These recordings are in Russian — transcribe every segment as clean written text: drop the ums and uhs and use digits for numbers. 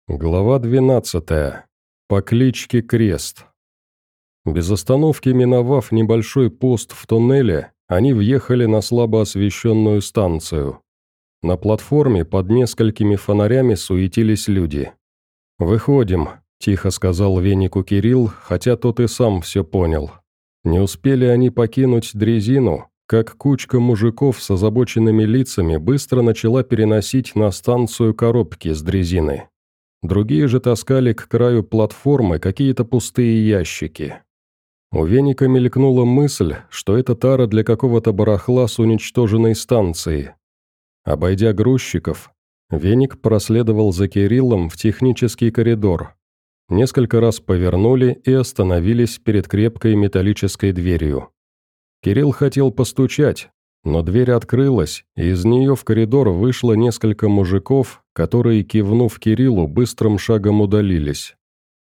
Глава 12. По кличке Крест. Без остановки миновав небольшой пост в туннеле, они въехали на слабо освещенную станцию. На платформе под несколькими фонарями суетились люди. «Выходим», – тихо сказал Венику Кирилл, хотя тот и сам все понял. Не успели они покинуть дрезину, как кучка мужиков с озабоченными лицами быстро начала переносить на станцию коробки с дрезины. Другие же таскали к краю платформы какие-то пустые ящики. У Веника мелькнула мысль, что это тара для какого-то барахла с уничтоженной станции. Обойдя грузчиков, Веник проследовал за Кириллом в технический коридор. Несколько раз повернули и остановились перед крепкой металлической дверью. Кирилл хотел постучать, но дверь открылась, и из нее в коридор вышло несколько мужиков, которые, кивнув Кириллу, быстрым шагом удалились.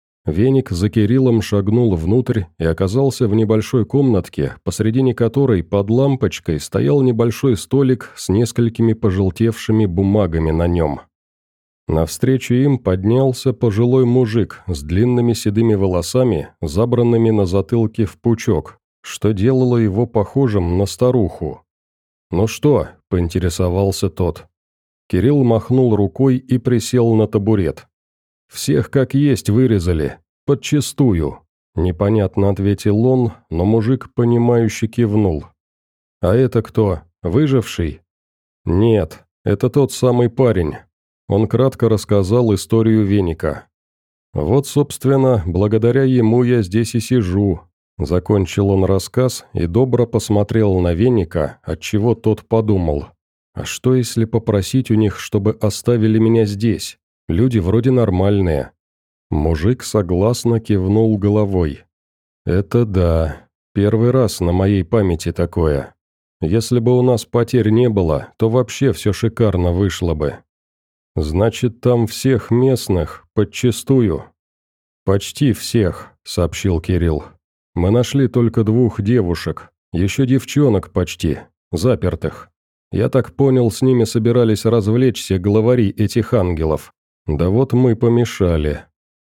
Веник за Кириллом шагнул внутрь и оказался в небольшой комнатке, посредине которой под лампочкой стоял небольшой столик с несколькими пожелтевшими бумагами на нем. Навстречу им поднялся пожилой мужик с длинными седыми волосами, забранными на затылке в пучок, что делало его похожим на старуху. «Ну что?» – поинтересовался тот. Кирилл махнул рукой и присел на табурет. «Всех как есть вырезали. Подчистую», – непонятно ответил он, но мужик, понимающе кивнул. «А это кто? Выживший?» «Нет, это тот самый парень». Он кратко рассказал историю Веника. «Вот, собственно, благодаря ему я здесь и сижу». Закончил он рассказ и добро посмотрел на Веника, отчего тот подумал. «А что, если попросить у них, чтобы оставили меня здесь? Люди вроде нормальные». Мужик согласно кивнул головой. «Это да, первый раз на моей памяти такое. Если бы у нас потерь не было, то вообще все шикарно вышло бы». «Значит, там всех местных, подчистую?» «Почти всех», — сообщил Кирилл. «Мы нашли только 2 девушек, еще девчонок почти, запертых. Я так понял, с ними собирались развлечься главари этих ангелов. Да вот мы помешали».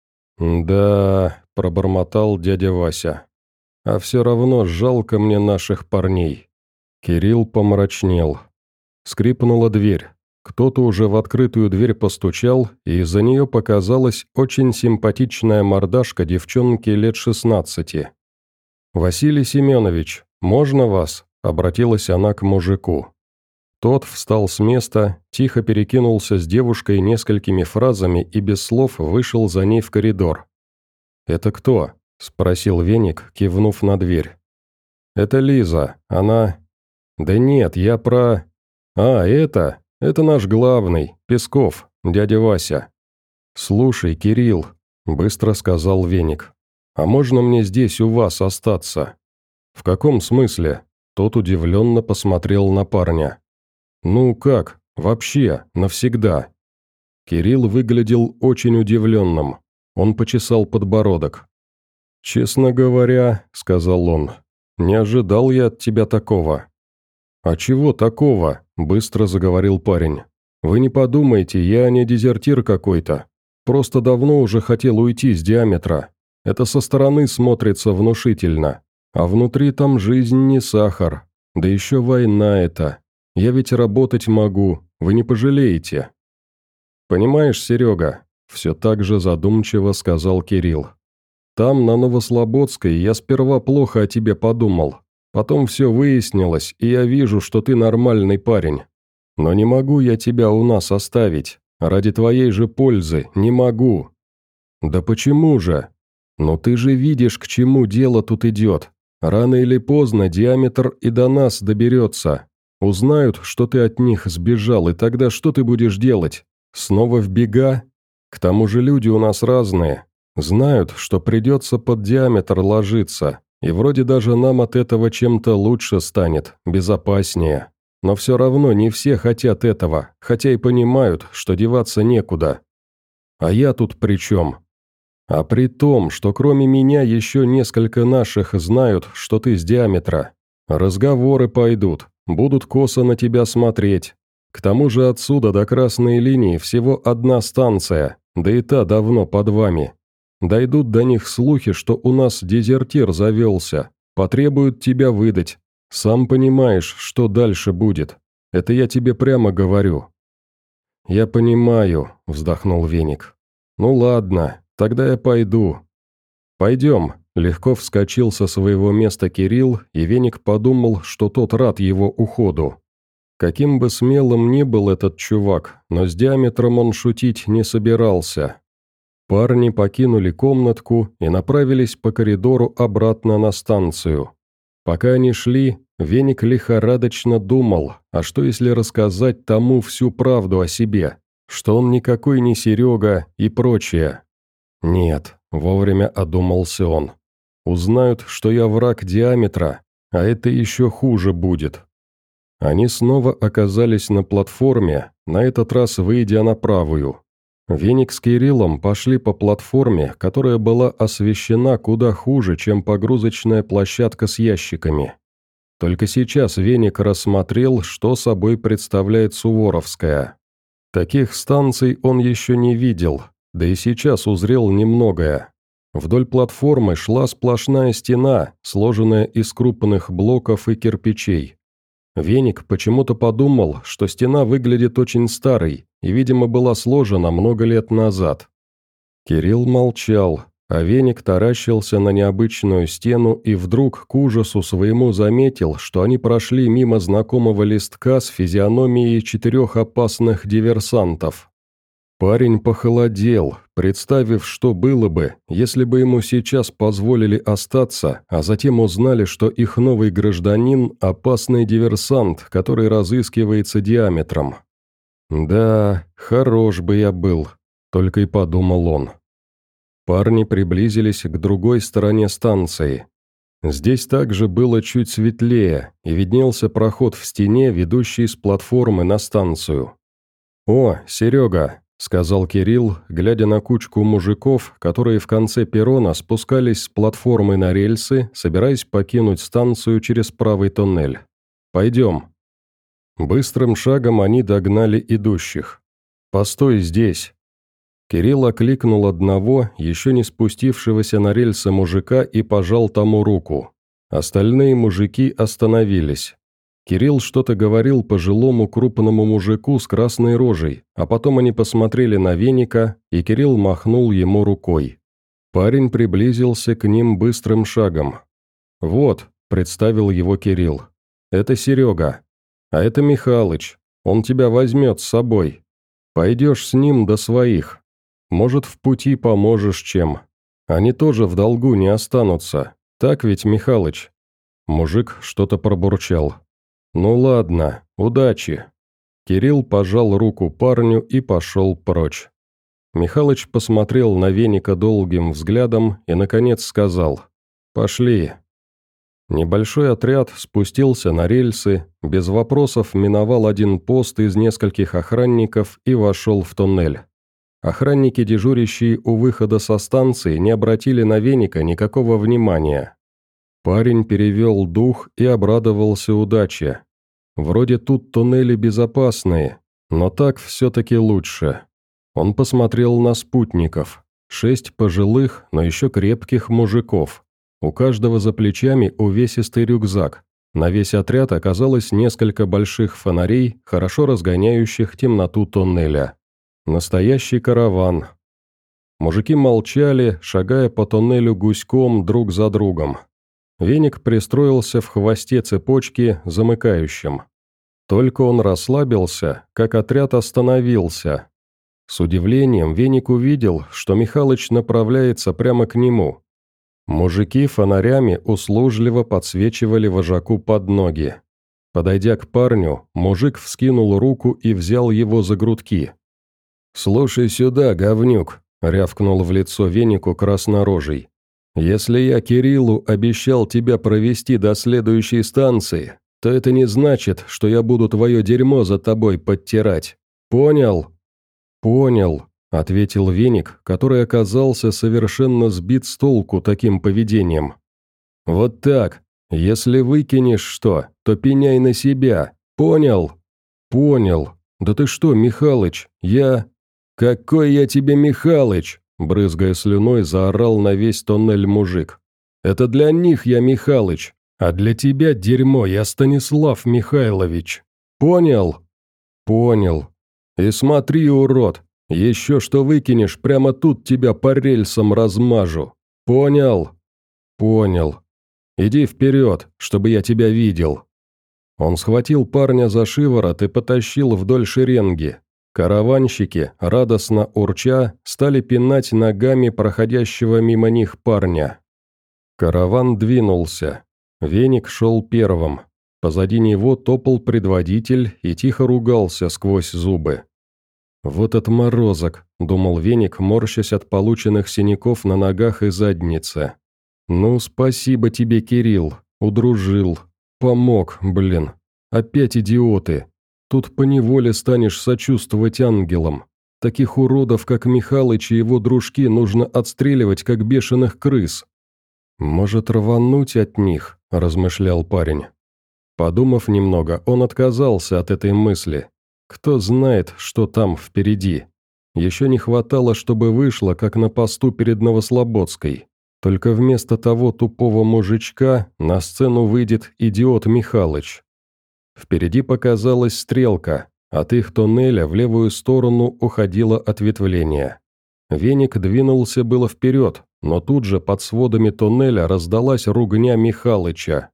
«Да», – пробормотал дядя Вася. «А все равно жалко мне наших парней». Кирилл помрачнел. Скрипнула дверь. Кто-то уже в открытую дверь постучал, и из-за нее показалась очень симпатичная мордашка девчонки лет 16. «Василий Семенович, можно вас?» – обратилась она к мужику. Тот встал с места, тихо перекинулся с девушкой несколькими фразами и без слов вышел за ней в коридор. «Это кто?» – спросил Веник, кивнув на дверь. «Это Лиза, она...» «Да нет, я про...» «А, это наш главный, Песков, дядя Вася». «Слушай, Кирилл», – быстро сказал Веник, – «а можно мне здесь у вас остаться?» «В каком смысле?» – тот удивленно посмотрел на парня. «Ну как, вообще, навсегда?» Кирилл выглядел очень удивленным. Он почесал подбородок. «Честно говоря, — сказал он, — не ожидал я от тебя такого». «А чего такого?» – быстро заговорил парень. «Вы не подумайте, я не дезертир какой-то. Просто давно уже хотел уйти с Диаметра. Это со стороны смотрится внушительно. А внутри там жизнь не сахар. Да еще война это. Я ведь работать могу, вы не пожалеете». «Понимаешь, Серега», – все так же задумчиво сказал Кирилл. «Там, на Новослободской, я сперва плохо о тебе подумал. Потом все выяснилось, и я вижу, что ты нормальный парень. Но не могу я тебя у нас оставить. Ради твоей же пользы не могу». «Да почему же? Но ты же видишь, к чему дело тут идет. Рано или поздно Диаметр и до нас доберется. Узнают, что ты от них сбежал, и тогда что ты будешь делать? Снова в бега? К тому же люди у нас разные. Знают, что придется под Диаметр ложиться, и вроде даже нам от этого чем-то лучше станет, безопаснее. Но все равно не все хотят этого, хотя и понимают, что деваться некуда. А я тут при чем? А при том, что кроме меня еще несколько наших знают, что ты с Диаметра. Разговоры пойдут, будут косо на тебя смотреть. К тому же отсюда до красной линии всего одна станция, да и та давно под вами. Дойдут до них слухи, что у нас дезертир завелся, потребуют тебя выдать. Сам понимаешь, что дальше будет. Это я тебе прямо говорю». «Я понимаю», — вздохнул Веник. «Ну ладно, тогда я пойду». «Пойдем», — легко вскочил со своего места Кирилл, и Веник подумал, что тот рад его уходу. Каким бы смелым ни был этот чувак, но с диаметром он шутить не собирался. Парни покинули комнатку и направились по коридору обратно на станцию. Пока они шли, Веник лихорадочно думал, а что если рассказать тому всю правду о себе, что он никакой не Серега и прочее. «Нет», — вовремя одумался он. «Узнают, что я враг диаметра, а это еще хуже будет». Они снова оказались на платформе, на этот раз выйдя на правую. Веник с Кириллом пошли по платформе, которая была освещена куда хуже, чем погрузочная площадка с ящиками. Только сейчас Веник рассмотрел, что собой представляет Суворовская. Таких станций он еще не видел, да и сейчас узрел немногое. Вдоль платформы шла сплошная стена, сложенная из крупных блоков и кирпичей. Веник почему-то подумал, что стена выглядит очень старой и, видимо, была сложена много лет назад. Кирилл молчал, а Веник таращился на необычную стену и вдруг к ужасу своему заметил, что они прошли мимо знакомого листка с физиономией 4 опасных диверсантов. Парень похолодел, представив, что было бы, если бы ему сейчас позволили остаться, а затем узнали, что их новый гражданин – опасный диверсант, который разыскивается диаметром. «Да, хорош бы я был», – только и подумал он. Парни приблизились к другой стороне станции. Здесь также было чуть светлее, и виднелся проход в стене, ведущий с платформы на станцию. «О, Серега», — сказал Кирилл, глядя на кучку мужиков, которые в конце перрона спускались с платформы на рельсы, собираясь покинуть станцию через правый туннель. «Пойдем». Быстрым шагом они догнали идущих. «Постой здесь». Кирилл окликнул одного, еще не спустившегося на рельсы мужика, и пожал тому руку. Остальные мужики остановились. Кирилл что-то говорил пожилому крупному мужику с красной рожей, а потом они посмотрели на Веника, и Кирилл махнул ему рукой. Парень приблизился к ним быстрым шагом. «Вот», — представил его Кирилл, — «это Серега, а это Михалыч, он тебя возьмет с собой. Пойдешь с ним до своих. Может, в пути поможешь чем. Они тоже в долгу не останутся, так ведь, Михалыч?» Мужик что-то пробурчал. «Ну ладно, удачи». Кирилл пожал руку парню и пошел прочь. Михалыч посмотрел на Веника долгим взглядом и, наконец, сказал: «Пошли». Небольшой отряд спустился на рельсы, без вопросов миновал один пост из нескольких охранников и вошел в туннель. Охранники, дежурящие у выхода со станции, не обратили на Веника никакого внимания. Парень перевел дух и обрадовался удаче. Вроде тут туннели безопасные, но так все-таки лучше. Он посмотрел на спутников. 6 пожилых, но еще крепких мужиков. У каждого за плечами увесистый рюкзак. На весь отряд оказалось несколько больших фонарей, хорошо разгоняющих темноту туннеля. Настоящий караван. Мужики молчали, шагая по туннелю гуськом друг за другом. Веник пристроился в хвосте цепочки, замыкающим. Только он расслабился, как отряд остановился. С удивлением Веник увидел, что Михалыч направляется прямо к нему. Мужики фонарями услужливо подсвечивали вожаку под ноги. Подойдя к парню, мужик вскинул руку и взял его за грудки. «Слушай сюда, говнюк», — рявкнул в лицо Венику краснорожий. «Если я Кириллу обещал тебя провести до следующей станции, то это не значит, что я буду твое дерьмо за тобой подтирать. Понял?» «Понял», — ответил Веник, который оказался совершенно сбит с толку таким поведением. «Вот так. Если выкинешь что, то пеняй на себя. Понял?» «Понял», «Да ты что, Михалыч, я...» «Какой я тебе Михалыч?» – брызгая слюной, заорал на весь тоннель мужик. «Это для них я Михалыч, а для тебя, дерьмо, я Станислав Михайлович. Понял?» «Понял. И смотри, урод, еще что выкинешь, прямо тут тебя по рельсам размажу. Понял?» «Понял. Иди вперед, чтобы я тебя видел». Он схватил парня за шиворот и потащил вдоль шеренги. Караванщики, радостно урча, стали пинать ногами проходящего мимо них парня. Караван двинулся. Веник шел первым. Позади него топал предводитель и тихо ругался сквозь зубы. «Вот отморозок», — думал Веник, морщась от полученных синяков на ногах и заднице. «Ну, спасибо тебе, Кирилл, удружил. Помог, блин. Опять идиоты. Тут поневоле станешь сочувствовать ангелам. Таких уродов, как Михалыч и его дружки, нужно отстреливать, как бешеных крыс». «Может, рвануть от них?» – размышлял парень. Подумав немного, он отказался от этой мысли. Кто знает, что там впереди. Еще не хватало, чтобы вышло, как на посту перед Новослободской. Только вместо того тупого мужичка на сцену выйдет идиот Михалыч. Впереди показалась стрелка, от их тоннеля в левую сторону уходило ответвление. Веник двинулся было вперед, но тут же под сводами тоннеля раздалась ругня Михалыча.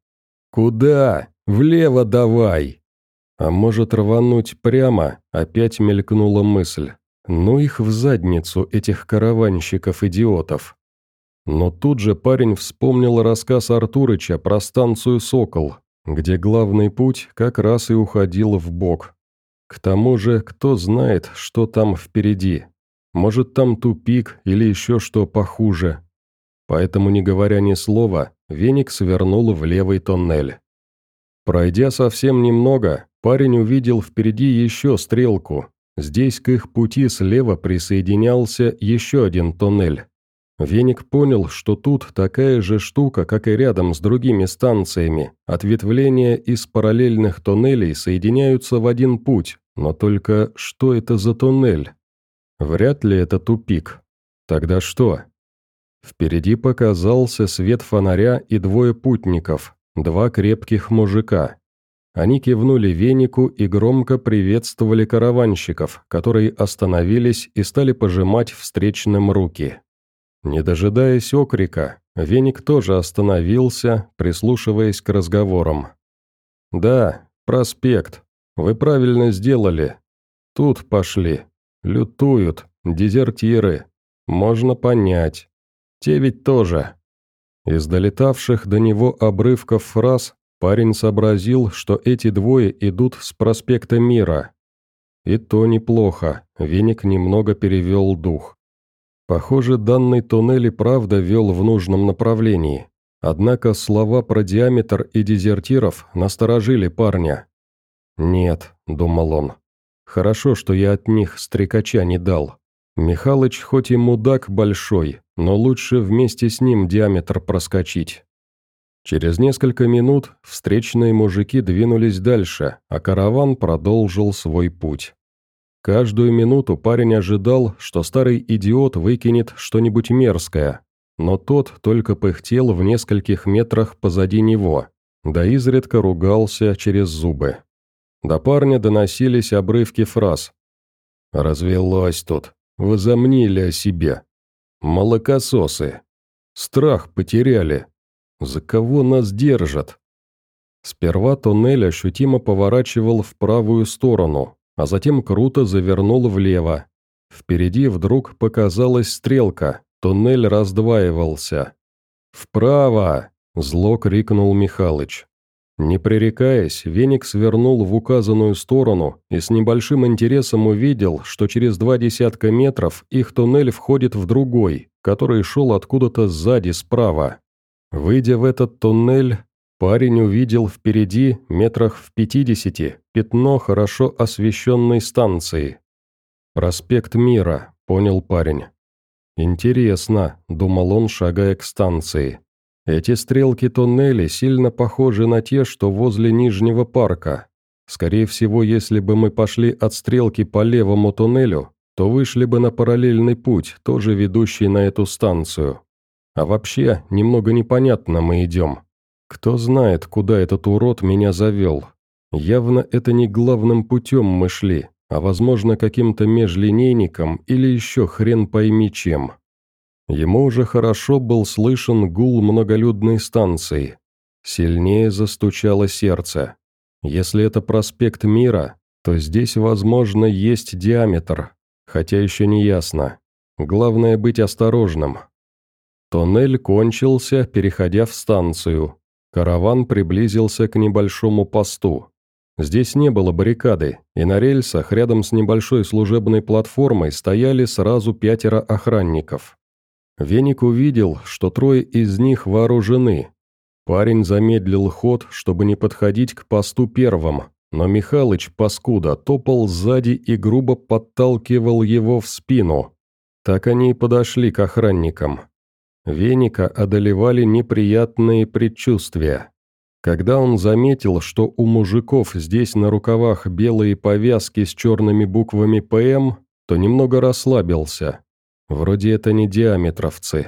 «Куда? Влево давай!» А может рвануть прямо, опять мелькнула мысль. Ну их в задницу, этих караванщиков-идиотов. Но тут же парень вспомнил рассказ Артурыча про станцию «Сокол», где главный путь как раз и уходил вбок. К тому же, кто знает, что там впереди. Может, там тупик или еще что похуже. Поэтому, не говоря ни слова, Веник свернул в левый тоннель. Пройдя совсем немного, парень увидел впереди еще стрелку. Здесь к их пути слева присоединялся еще один тоннель. Веник понял, что тут такая же штука, как и рядом с другими станциями. Ответвления из параллельных тоннелей соединяются в один путь, но только что это за туннель? Вряд ли это тупик. Тогда что? Впереди показался свет фонаря и двое путников, два крепких мужика. Они кивнули Венику и громко приветствовали караванщиков, которые остановились и стали пожимать встречным руки. Не дожидаясь окрика, Веник тоже остановился, прислушиваясь к разговорам. «Да, проспект. Вы правильно сделали. Тут пошли. Лютуют, дезертиры. Можно понять. Те ведь тоже». Из долетавших до него обрывков фраз парень сообразил, что эти двое идут с проспекта Мира. И то неплохо, Веник немного перевел дух. Похоже, данный туннель и правда вел в нужном направлении. Однако слова про диаметр и дезертиров насторожили парня. «Нет», — думал он, — «хорошо, что я от них стрекача не дал. Михалыч хоть и мудак большой, но лучше вместе с ним диаметр проскочить». Через несколько минут встречные мужики двинулись дальше, а караван продолжил свой путь. Каждую минуту парень ожидал, что старый идиот выкинет что-нибудь мерзкое, но тот только пыхтел в нескольких метрах позади него, да изредка ругался через зубы. До парня доносились обрывки фраз. «Развелось тут, возомнили о себе. Молокососы. Страх потеряли. За кого нас держат?» Сперва туннель ощутимо поворачивал в правую сторону, а затем круто завернул влево. Впереди вдруг показалась стрелка, туннель раздваивался. «Вправо!» – зло крикнул Михалыч. Не пререкаясь, Веник свернул в указанную сторону и с небольшим интересом увидел, что через 20 метров их туннель входит в другой, который шел откуда-то сзади справа. Выйдя в этот туннель, парень увидел впереди, метрах в 50, пятно хорошо освещенной станции. «Проспект Мира», — понял парень. «Интересно», — думал он, шагая к станции. «Эти стрелки туннелей сильно похожи на те, что возле Нижнего парка. Скорее всего, если бы мы пошли от стрелки по левому туннелю, то вышли бы на параллельный путь, тоже ведущий на эту станцию. А вообще, немного непонятно мы идем. Кто знает, куда этот урод меня завел. Явно это не главным путем мы шли, а возможно каким-то межлинейником или еще хрен пойми чем. Ему уже хорошо был слышен гул многолюдной станции. Сильнее застучало сердце. Если это проспект Мира, то здесь, возможно, есть диаметр, хотя еще не ясно. Главное быть осторожным. Тоннель кончился, переходя в станцию. Караван приблизился к небольшому посту. Здесь не было баррикады, и на рельсах рядом с небольшой служебной платформой стояли сразу 5 охранников. Веник увидел, что 3 из них вооружены. Парень замедлил ход, чтобы не подходить к посту первым, но Михалыч, паскуда, топал сзади и грубо подталкивал его в спину. Так они и подошли к охранникам. Веника одолевали неприятные предчувствия. Когда он заметил, что у мужиков здесь на рукавах белые повязки с черными буквами «ПМ», то немного расслабился. Вроде это не диаметровцы.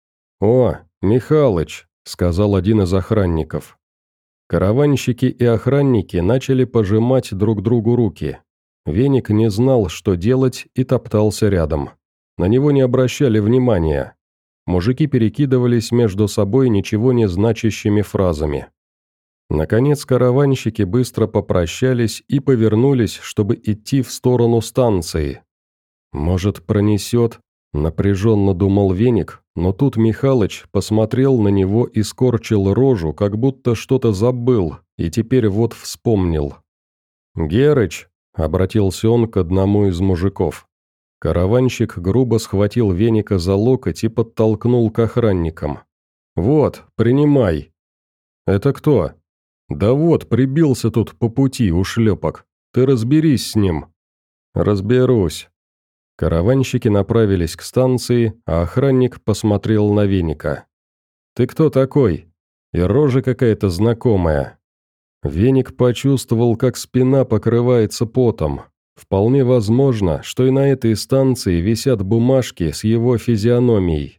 «О, Михалыч», — сказал один из охранников. Караванщики и охранники начали пожимать друг другу руки. Веник не знал, что делать, и топтался рядом. На него не обращали внимания. Мужики перекидывались между собой ничего не значащими фразами. Наконец караванщики быстро попрощались и повернулись, чтобы идти в сторону станции. «Может, пронесет?» – напряженно думал Веник, но тут Михалыч посмотрел на него и скорчил рожу, как будто что-то забыл, и теперь вот вспомнил. «Герыч!» – обратился он к одному из мужиков. Караванщик грубо схватил Веника за локоть и подтолкнул к охранникам. «Вот, принимай». «Это кто?» «Да вот, прибился тут по пути, ушлепок. Ты разберись с ним». «Разберусь». Караванщики направились к станции, а охранник посмотрел на Веника. «Ты кто такой?» И рожа какая-то знакомая. Веник почувствовал, как спина покрывается потом. Вполне возможно, что и на этой станции висят бумажки с его физиономией.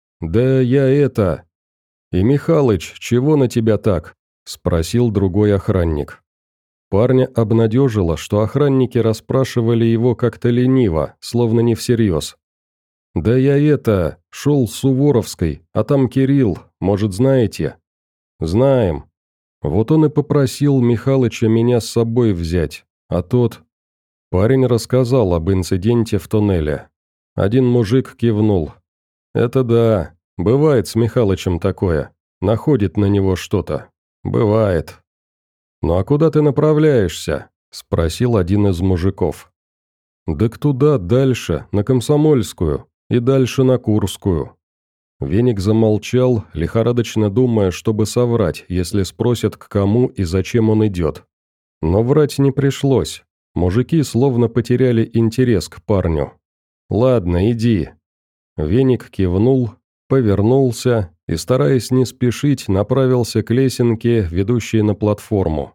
«Да я это...» «И Михалыч, чего на тебя так?» – спросил другой охранник. Парня обнадежило, что охранники расспрашивали его как-то лениво, словно не всерьез. «Да я это... шел с Суворовской, а там Кирилл, может, знаете?» «Знаем. Вот он и попросил Михалыча меня с собой взять, а тот...» Парень рассказал об инциденте в туннеле. Один мужик кивнул. «Это да, бывает с Михалычем такое. Находит на него что-то. Бывает». «Ну а куда ты направляешься?» – спросил один из мужиков. «Да к туда, дальше, на Комсомольскую, и дальше на Курскую». Веник замолчал, лихорадочно думая, чтобы соврать, если спросят, к кому и зачем он идет. Но врать не пришлось. Мужики словно потеряли интерес к парню. «Ладно, иди». Веник кивнул, повернулся и, стараясь не спешить, направился к лесенке, ведущей на платформу.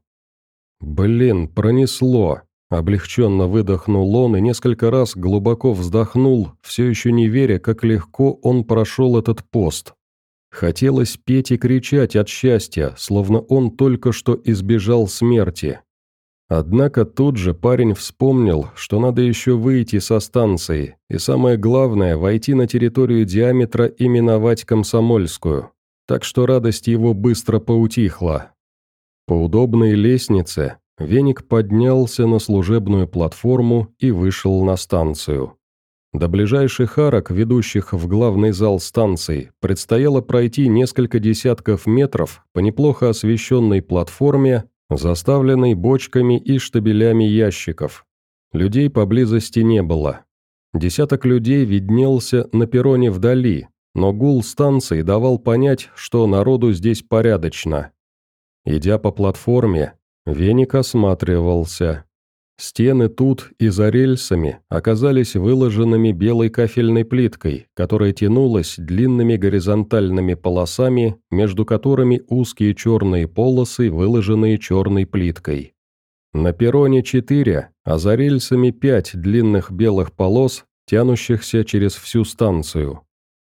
«Блин, пронесло!» – облегченно выдохнул он и несколько раз глубоко вздохнул, все еще не веря, как легко он прошел этот пост. Хотелось петь и кричать от счастья, словно он только что избежал смерти. Однако тут же парень вспомнил, что надо еще выйти со станции, и самое главное – войти на территорию диаметра и миновать Комсомольскую. Так что радость его быстро поутихла. По удобной лестнице Веник поднялся на служебную платформу и вышел на станцию. До ближайших арок, ведущих в главный зал станции, предстояло пройти несколько десятков метров по неплохо освещенной платформе, заставленной бочками и штабелями ящиков. Людей поблизости не было. Десяток людей виднелся на перроне вдали, но гул станции давал понять, что народу здесь порядочно. Идя по платформе, Веник осматривался. Стены тут и за рельсами оказались выложенными белой кафельной плиткой, которая тянулась длинными горизонтальными полосами, между которыми узкие черные полосы, выложенные черной плиткой. На перроне 4, а за рельсами 5 длинных белых полос, тянущихся через всю станцию.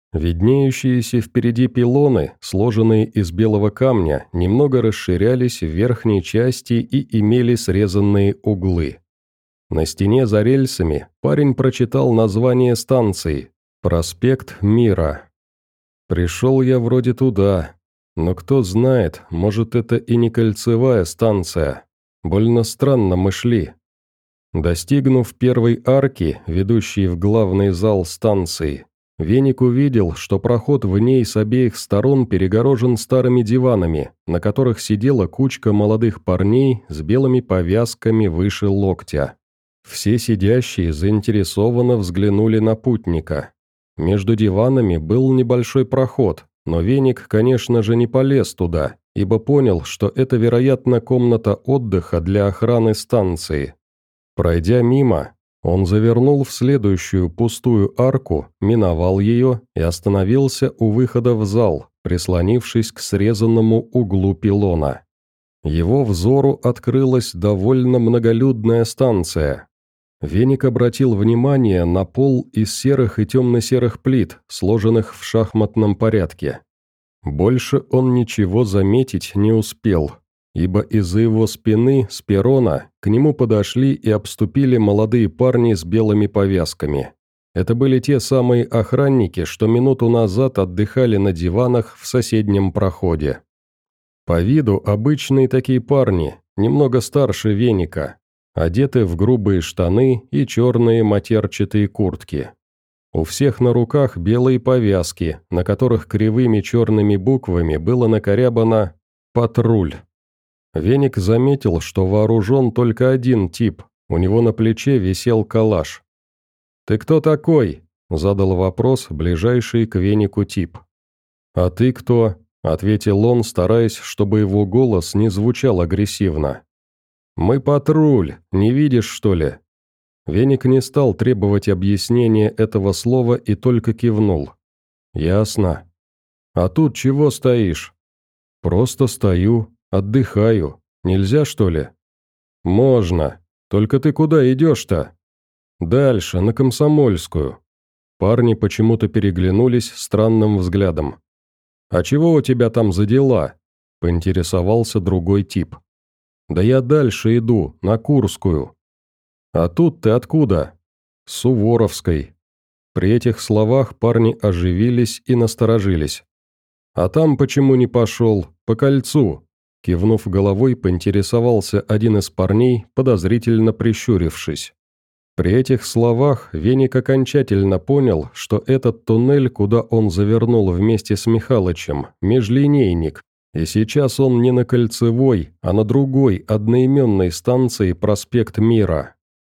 Виднеющиеся впереди пилоны, сложенные из белого камня, немного расширялись в верхней части и имели срезанные углы. На стене за рельсами парень прочитал название станции «Проспект Мира». Пришел я вроде туда, но кто знает, может, это и не кольцевая станция. Больно странно мы шли. Достигнув первой арки, ведущей в главный зал станции, Веник увидел, что проход в ней с обеих сторон перегорожен старыми диванами, на которых сидела кучка молодых парней с белыми повязками выше локтя. Все сидящие заинтересованно взглянули на путника. Между диванами был небольшой проход, но Веник, конечно же, не полез туда, ибо понял, что это, вероятно, комната отдыха для охраны станции. Пройдя мимо, он завернул в следующую пустую арку, миновал ее и остановился у выхода в зал, прислонившись к срезанному углу пилона. Его взору открылась довольно многолюдная станция. Веник обратил внимание на пол из серых и темно-серых плит, сложенных в шахматном порядке. Больше он ничего заметить не успел, ибо из-за его спины, с перрона, к нему подошли и обступили молодые парни с белыми повязками. Это были те самые охранники, что минуту назад отдыхали на диванах в соседнем проходе. По виду обычные такие парни, немного старше Веника, одеты в грубые штаны и черные матерчатые куртки. У всех на руках белые повязки, на которых кривыми черными буквами было накорябано «Патруль». Веник заметил, что вооружен только один тип, у него на плече висел калаш. «Ты кто такой?» – задал вопрос ближайший к Венику тип. «А ты кто?» – ответил он, стараясь, чтобы его голос не звучал агрессивно. «Мы патруль, не видишь, что ли?» Веник не стал требовать объяснения этого слова и только кивнул. «Ясно. А тут чего стоишь?» «Просто стою, отдыхаю. Нельзя, что ли?» «Можно. Только ты куда идешь-то?» «Дальше, на Комсомольскую». Парни почему-то переглянулись странным взглядом. «А чего у тебя там за дела?» – поинтересовался другой тип. «Да я дальше иду, на Курскую». «А тут ты откуда?» «С Суворовской». При этих словах парни оживились и насторожились. «А там почему не пошел? По кольцу?» Кивнув головой, поинтересовался один из парней, подозрительно прищурившись. При этих словах Веник окончательно понял, что этот туннель, куда он завернул вместе с Михалычем, межлинейник, и сейчас он не на Кольцевой, а на другой, одноименной станции «Проспект Мира».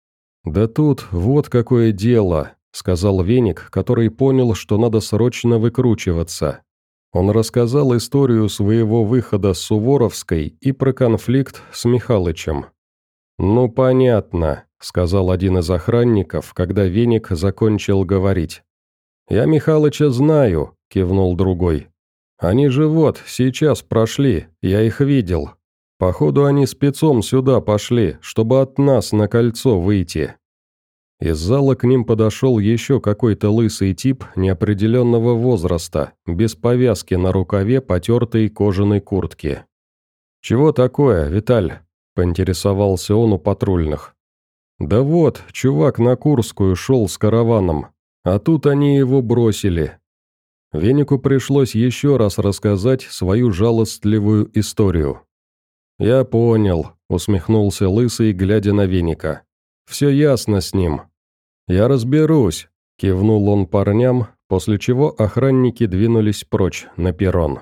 «Да тут вот какое дело», — сказал Веник, который понял, что надо срочно выкручиваться. Он рассказал историю своего выхода с Суворовской и про конфликт с Михалычем. «Ну, понятно», — сказал один из охранников, когда Веник закончил говорить. «Я Михалыча знаю», — кивнул другой. «Они же вот, сейчас прошли, я их видел. Походу, они спецом сюда пошли, чтобы от нас на кольцо выйти». Из зала к ним подошел еще какой-то лысый тип неопределенного возраста, без повязки на рукаве потертой кожаной куртки. «Чего такое, Виталь?» – поинтересовался он у патрульных. «Да вот, чувак на Курскую шел с караваном, а тут они его бросили». Венику пришлось еще раз рассказать свою жалостливую историю. «Я понял», – усмехнулся лысый, глядя на Веника. «Все ясно с ним». «Я разберусь», – кивнул он парням, после чего охранники двинулись прочь на перрон.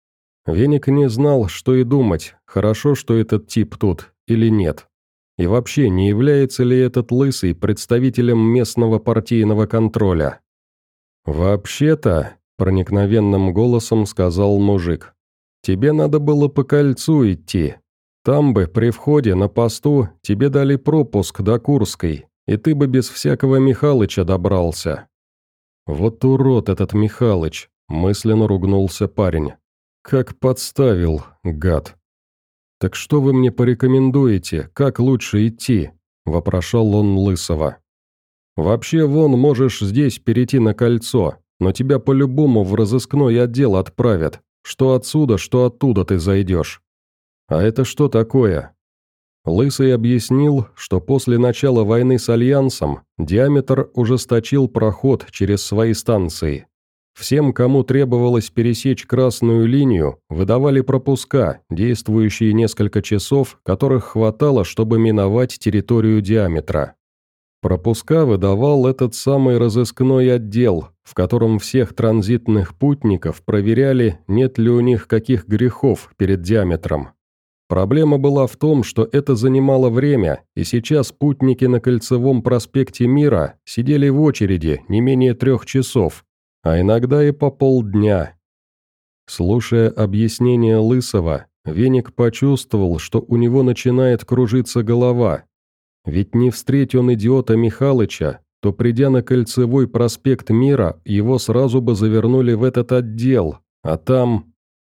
Веник не знал, что и думать, хорошо, что этот тип тут или нет. И вообще, не является ли этот лысый представителем местного партийного контроля? «Вообще-то», – проникновенным голосом сказал мужик, – «тебе надо было по кольцу идти. Там бы, при входе на посту, тебе дали пропуск до Курской, и ты бы без всякого Михалыча добрался». «Вот урод этот Михалыч», – мысленно ругнулся парень. «Как подставил, гад». «Так что вы мне порекомендуете, как лучше идти?» – вопрошал он Лысого. «Вообще, вон, можешь здесь перейти на кольцо, но тебя по-любому в разыскной отдел отправят. Что отсюда, что оттуда ты зайдешь». «А это что такое?» Лысый объяснил, что после начала войны с Альянсом Диаметр ужесточил проход через свои станции. Всем, кому требовалось пересечь красную линию, выдавали пропуска, действующие несколько часов, которых хватало, чтобы миновать территорию Диаметра. Пропуска выдавал этот самый разыскной отдел, в котором всех транзитных путников проверяли, нет ли у них каких грехов перед Диаметром. Проблема была в том, что это занимало время, и сейчас путники на Кольцевом проспекте Мира сидели в очереди не менее 3 часов, а иногда и по полдня. Слушая объяснение Лысого, Веник почувствовал, что у него начинает кружиться голова. Ведь не встреть он идиота Михалыча, то, придя на Кольцевой проспект Мира, его сразу бы завернули в этот отдел, а там...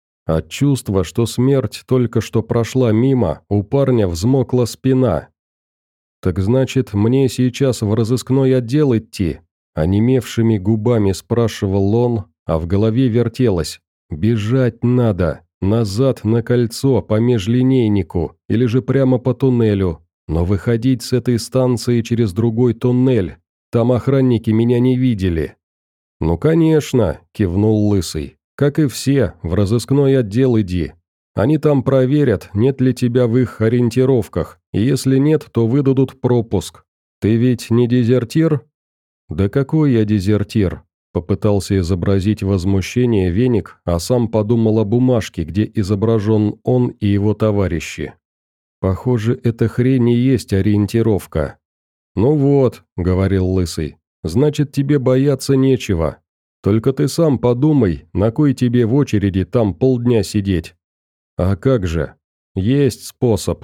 От чувства, что смерть только что прошла мимо, у парня взмокла спина. «Так значит, мне сейчас в разыскной отдел идти?» Онемевшими губами спрашивал он, а в голове вертелось. «Бежать надо, назад на кольцо по межлинейнику или же прямо по туннелю, но выходить с этой станции через другой туннель, там охранники меня не видели». «Ну, конечно», – кивнул Лысый. «Как и все, в разыскной отдел иди. Они там проверят, нет ли тебя в их ориентировках, и если нет, то выдадут пропуск. Ты ведь не дезертир?» «Да какой я дезертир?» – попытался изобразить возмущение Веник, а сам подумал о бумажке, где изображен он и его товарищи. «Похоже, эта хрень и есть ориентировка». «Ну вот», – говорил Лысый, – «значит, тебе бояться нечего. Только ты сам подумай, на кой тебе в очереди там полдня сидеть?» «А как же? Есть способ».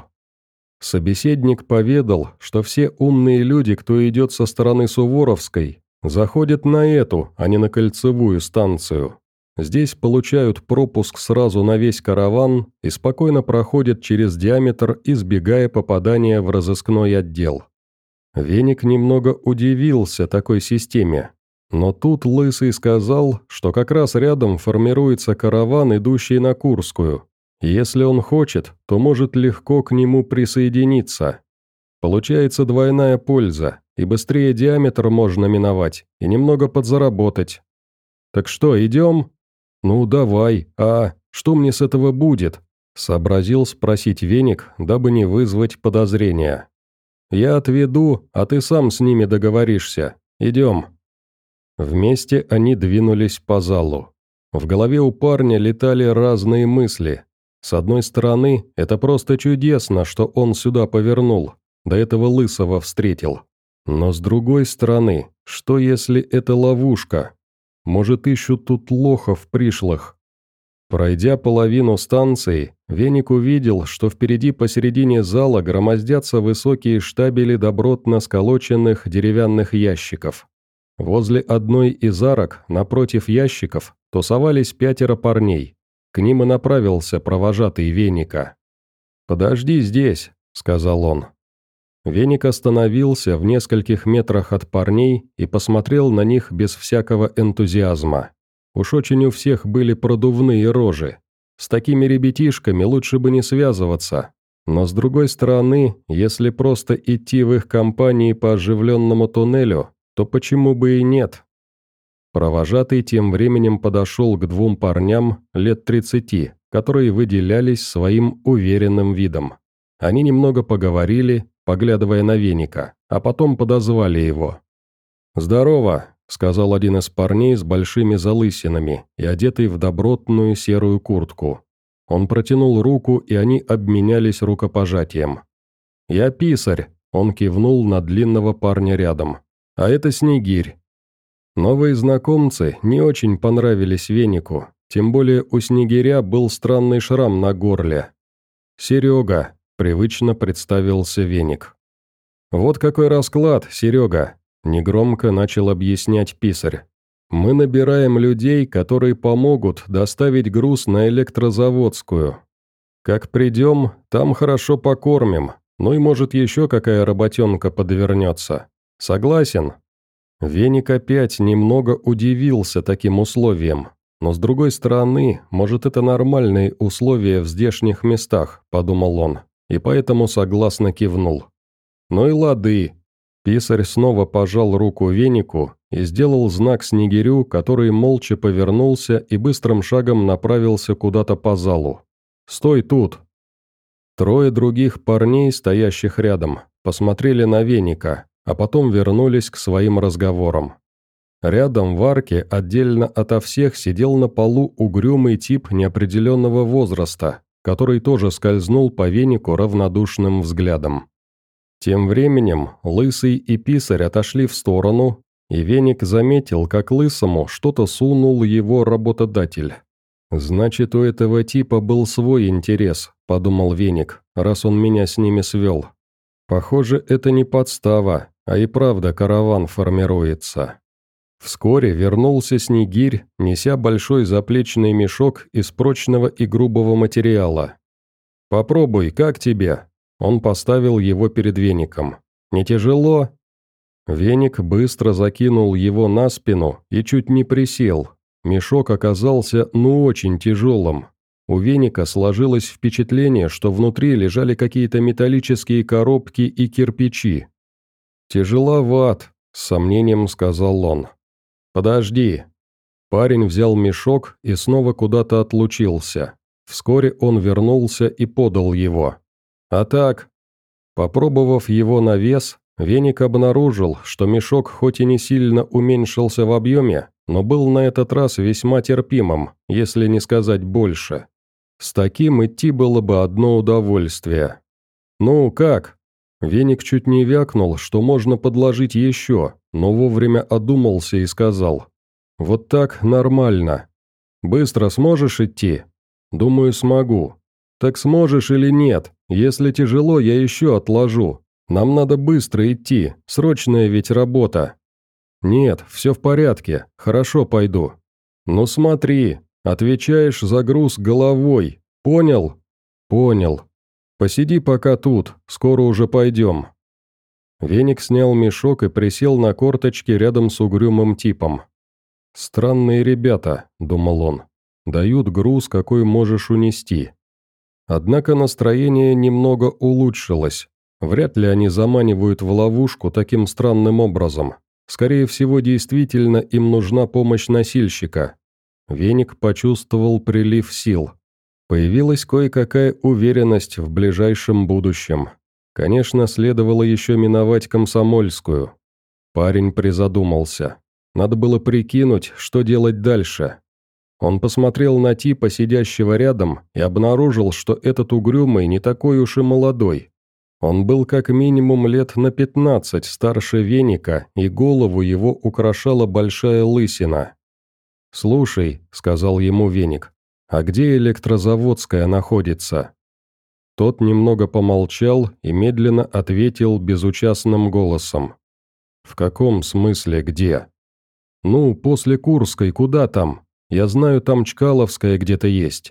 Собеседник поведал, что все умные люди, кто идет со стороны Суворовской, заходят на эту, а не на Кольцевую станцию. Здесь получают пропуск сразу на весь караван и спокойно проходят через Диаметр, избегая попадания в разыскной отдел. Веник немного удивился такой системе. Но тут Лысый сказал, что как раз рядом формируется караван, идущий на Курскую. Если он хочет, то может легко к нему присоединиться. Получается двойная польза, и быстрее Диаметр можно миновать, и немного подзаработать. «Так что, идем?» «Ну, давай, а что мне с этого будет?» Сообразил спросить Веник, дабы не вызвать подозрения. «Я отведу, а ты сам с ними договоришься. Идем». Вместе они двинулись по залу. В голове у парня летали разные мысли. С одной стороны, это просто чудесно, что он сюда повернул, до этого Лысого встретил. Но с другой стороны, что если это ловушка? Может, ищут тут лохов пришлых? Пройдя половину станции, Веник увидел, что впереди посередине зала громоздятся высокие штабели добротно сколоченных деревянных ящиков. Возле одной из арок, напротив ящиков, тусовались 5 парней. К ним и направился провожатый Веника. «Подожди здесь», — сказал он. Веник остановился в нескольких метрах от парней и посмотрел на них без всякого энтузиазма. Уж очень у всех были продувные рожи. С такими ребятишками лучше бы не связываться. Но с другой стороны, если просто идти в их компании по оживленному туннелю, то почему бы и нет? Провожатый тем временем подошел к 2 парням лет 30, которые выделялись своим уверенным видом. Они немного поговорили, поглядывая на Веника, а потом подозвали его. «Здорово», — сказал один из парней с большими залысинами и одетый в добротную серую куртку. Он протянул руку, и они обменялись рукопожатием. «Я писарь», — он кивнул на длинного парня рядом. «А это Снегирь». Новые знакомцы не очень понравились Венику, тем более у Снегиря был странный шрам на горле. «Серега», — привычно представился Веник. «Вот какой расклад, Серега», — негромко начал объяснять писарь. «Мы набираем людей, которые помогут доставить груз на Электрозаводскую. Как придем, там хорошо покормим, ну и может еще какая работенка подвернется. Согласен?» Веник опять немного удивился таким условиям, но с другой стороны, может это нормальные условия в здешних местах, подумал он, и поэтому согласно кивнул. «Ну и лады». Писарь снова пожал руку Венику и сделал знак снегирю, который молча повернулся и быстрым шагом направился куда-то по залу. «Стой тут!» Трое других парней, стоящих рядом, посмотрели на Веника, а потом вернулись к своим разговорам. Рядом в арке, отдельно ото всех, сидел на полу угрюмый тип неопределенного возраста, который тоже скользнул по Венику равнодушным взглядом. Тем временем Лысый и Писарь отошли в сторону, и Веник заметил, как Лысому что-то сунул его работодатель. «Значит, у этого типа был свой интерес», – подумал Веник, – «раз он меня с ними свел. Похоже, это не подстава, а и правда караван формируется». Вскоре вернулся Снегирь, неся большой заплечный мешок из прочного и грубого материала. «Попробуй, как тебе?» Он поставил его перед Веником. «Не тяжело?» Веник быстро закинул его на спину и чуть не присел. Мешок оказался очень тяжелым. У Веника сложилось впечатление, что внутри лежали какие-то металлические коробки и кирпичи. «Тяжеловат», – с сомнением сказал он. «Подожди». Парень взял мешок и снова куда-то отлучился. Вскоре он вернулся и подал его. «А так?» Попробовав его на вес, Веник обнаружил, что мешок хоть и не сильно уменьшился в объеме, но был на этот раз весьма терпимым, если не сказать больше. С таким идти было бы одно удовольствие. «Ну, как?» Веник чуть не вякнул, что можно подложить еще, но вовремя одумался и сказал. «Вот так нормально. Быстро сможешь идти?» «Думаю, смогу». «Так сможешь или нет? Если тяжело, я еще отложу. Нам надо быстро идти, срочная ведь работа». «Нет, все в порядке, хорошо пойду». «Ну смотри, отвечаешь за груз головой, понял?» «Понял. Посиди пока тут, скоро уже пойдем». Веник снял мешок и присел на корточки рядом с угрюмым типом. «Странные ребята», — думал он, — «дают груз, какой можешь унести». Однако настроение немного улучшилось. Вряд ли они заманивают в ловушку таким странным образом. Скорее всего, действительно им нужна помощь носильщика. Веник почувствовал прилив сил. Появилась кое-какая уверенность в ближайшем будущем. Конечно, следовало еще миновать Комсомольскую. Парень призадумался. Надо было прикинуть, что делать дальше. Он посмотрел на типа, сидящего рядом, и обнаружил, что этот угрюмый не такой уж и молодой. Он был как минимум лет на 15 старше Веника, и голову его украшала большая лысина. «Слушай», — сказал ему Веник, — «а где Электрозаводская находится?» Тот немного помолчал и медленно ответил безучастным голосом. «В каком смысле где?» «Ну, после Курской, куда там? Я знаю, там Чкаловская где-то есть».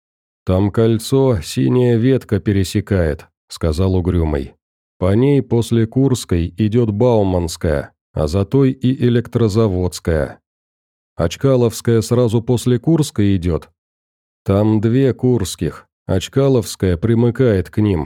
«Там кольцо, синяя ветка пересекает», — сказал угрюмый. «По ней после Курской идет Бауманская, а за той и Электрозаводская». «А Чкаловская сразу после Курской идет?» «Там две Курских, а Чкаловская примыкает к ним».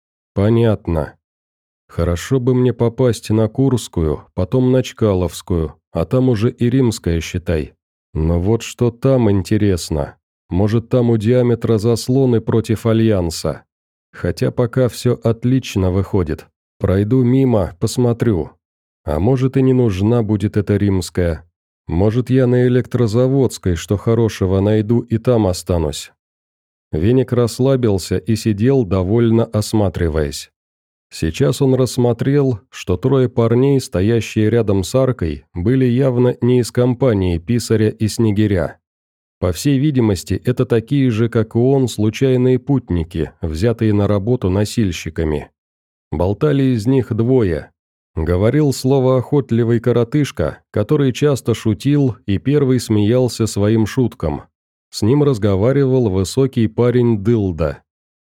«Понятно. Хорошо бы мне попасть на Курскую, потом на Чкаловскую, а там уже и Римская, считай. Но вот что там интересно. Может, там у Диаметра заслоны против Альянса. Хотя пока все отлично выходит. Пройду мимо, посмотрю. А может, и не нужна будет эта Римская. Может, я на Электрозаводской что хорошего найду и там останусь». Веник расслабился и сидел, довольно осматриваясь. Сейчас он рассмотрел, что трое парней, стоящие рядом с аркой, были явно не из компании Писаря и Снегиря. По всей видимости, это такие же, как и он, случайные путники, взятые на работу носильщиками. Болтали из них двое. Говорил словоохотливый коротышка, который часто шутил и первый смеялся своим шуткам. С ним разговаривал высокий парень Дылда.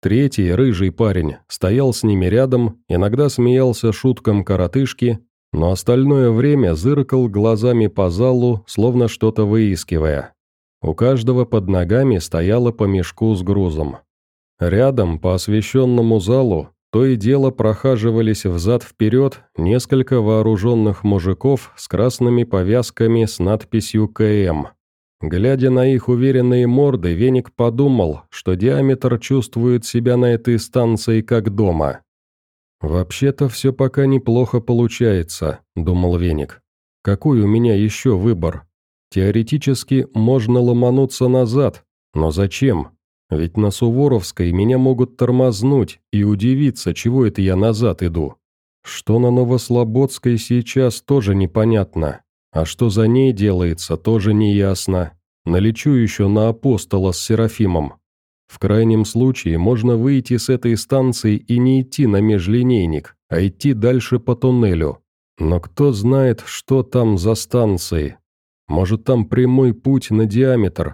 Третий, рыжий парень, стоял с ними рядом, иногда смеялся шуткам коротышки, но остальное время зыркал глазами по залу, словно что-то выискивая. У каждого под ногами стояло по мешку с грузом. Рядом, по освещенному залу, то и дело прохаживались взад-вперед несколько вооруженных мужиков с красными повязками с надписью «КМ». Глядя на их уверенные морды, Веник подумал, что Диаметр чувствует себя на этой станции как дома. «Вообще-то все пока неплохо получается», — думал Веник. «Какой у меня еще выбор? Теоретически можно ломануться назад, но зачем? Ведь на Суворовской меня могут тормознуть и удивиться, чего это я назад иду. Что на Новослободской сейчас тоже непонятно, а что за ней делается, тоже неясно. Налечу еще на Апостола с Серафимом. В крайнем случае можно выйти с этой станции и не идти на межлинейник, а идти дальше по туннелю. Но кто знает, что там за станции? Может, там прямой путь на Диаметр?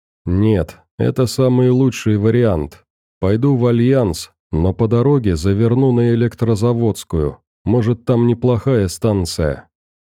Нет, это самый лучший вариант. Пойду в Альянс, но по дороге заверну на Электрозаводскую. Может, там неплохая станция.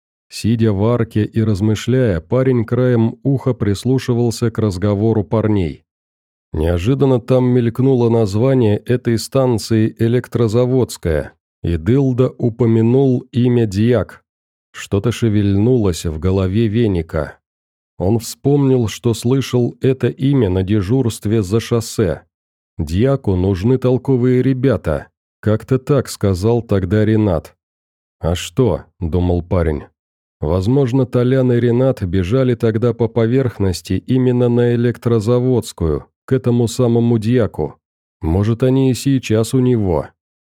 Сидя в арке и размышляя, парень краем уха прислушивался к разговору парней. Неожиданно там мелькнуло название этой станции «Электрозаводская», и Дылда упомянул имя Дьяк. Что-то шевельнулось в голове Веника. Он вспомнил, что слышал это имя на дежурстве за шоссе. Дьяку нужны толковые ребята. Как-то так сказал тогда Ренат. «А что?» – думал парень. «Возможно, Толян и Ренат бежали тогда по поверхности именно на Электрозаводскую, к этому самому Дьяку. Может, они и сейчас у него».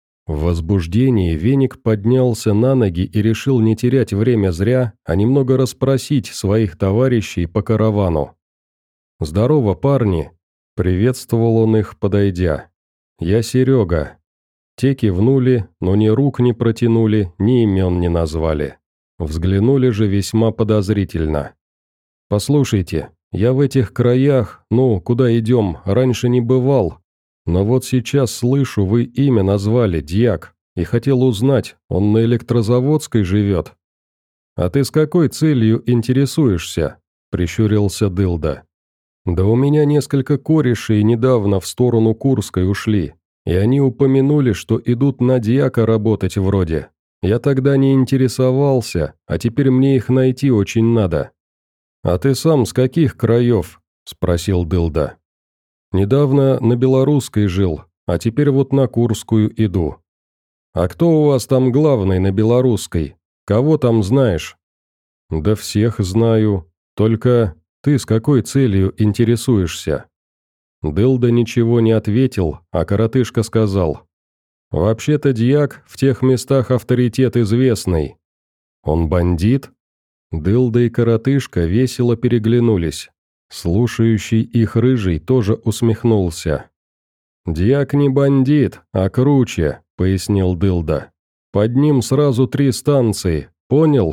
В возбуждении Веник поднялся на ноги и решил не терять время зря, а немного расспросить своих товарищей по каравану. «Здорово, парни!» – приветствовал он их, подойдя. «Я Серега». Те кивнули, но ни рук не протянули, ни имен не назвали. Взглянули же весьма подозрительно. «Послушайте, я в этих краях, куда идем, раньше не бывал. Но вот сейчас слышу, вы имя назвали, Дьяк, и хотел узнать, он на Электрозаводской живет?» «А ты с какой целью интересуешься?» – прищурился Дылда. «Да у меня несколько корешей недавно в сторону Курской ушли, и они упомянули, что идут на Дьяка работать вроде. Я тогда не интересовался, а теперь мне их найти очень надо». «А ты сам с каких краев?» – спросил Дылда. «Недавно на Белорусской жил, а теперь вот на Курскую иду». «А кто у вас там главный на Белорусской? Кого там знаешь?» «Да всех знаю. Только ты с какой целью интересуешься?» Дылда ничего не ответил, а коротышка сказал. «Вообще-то Дьяк в тех местах авторитет известный». «Он бандит?» Дылда и коротышка весело переглянулись. Слушающий их рыжий тоже усмехнулся. «Дьяк не бандит, а круче», — пояснил Дылда. «Под ним сразу 3 станции, понял?»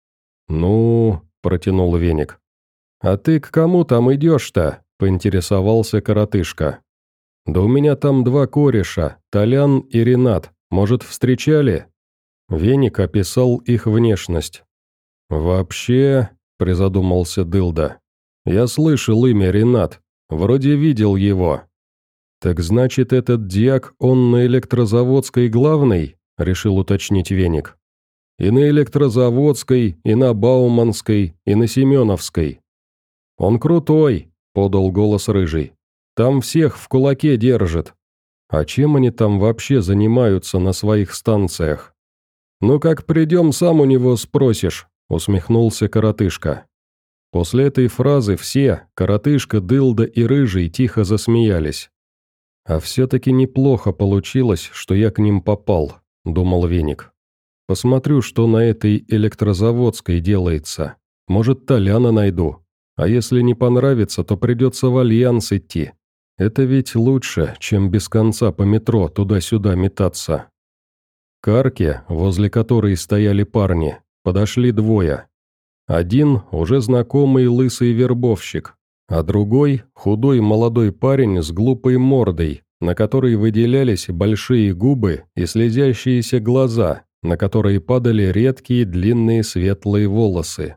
«Ну», — протянул Веник. «А ты к кому там идешь-то?» — поинтересовался коротышка. «Да у меня там 2 кореша, Толян и Ренат. Может, встречали?» Веник описал их внешность. «Вообще», — призадумался Дылда, — «я слышал имя Ренат, вроде видел его». «Так значит, этот Дьяк, он на Электрозаводской главный?» — решил уточнить Веник. «И на Электрозаводской, и на Бауманской, и на Семеновской». «Он крутой», — подал голос Рыжий. «Там всех в кулаке держит». «А чем они там вообще занимаются на своих станциях?» «Ну, как придем, сам у него спросишь», — усмехнулся коротышка. После этой фразы все, коротышка, Дылда и Рыжий, тихо засмеялись. «А все-таки неплохо получилось, что я к ним попал», — думал Веник. «Посмотрю, что на этой Электрозаводской делается. Может, Толяна найду. А если не понравится, то придется в Альянс идти. Это ведь лучше, чем без конца по метро туда-сюда метаться». К арке, возле которой стояли парни, подошли 2. Один – уже знакомый лысый вербовщик, а другой – худой молодой парень с глупой мордой, на которой выделялись большие губы и слезящиеся глаза, на которые падали редкие длинные светлые волосы.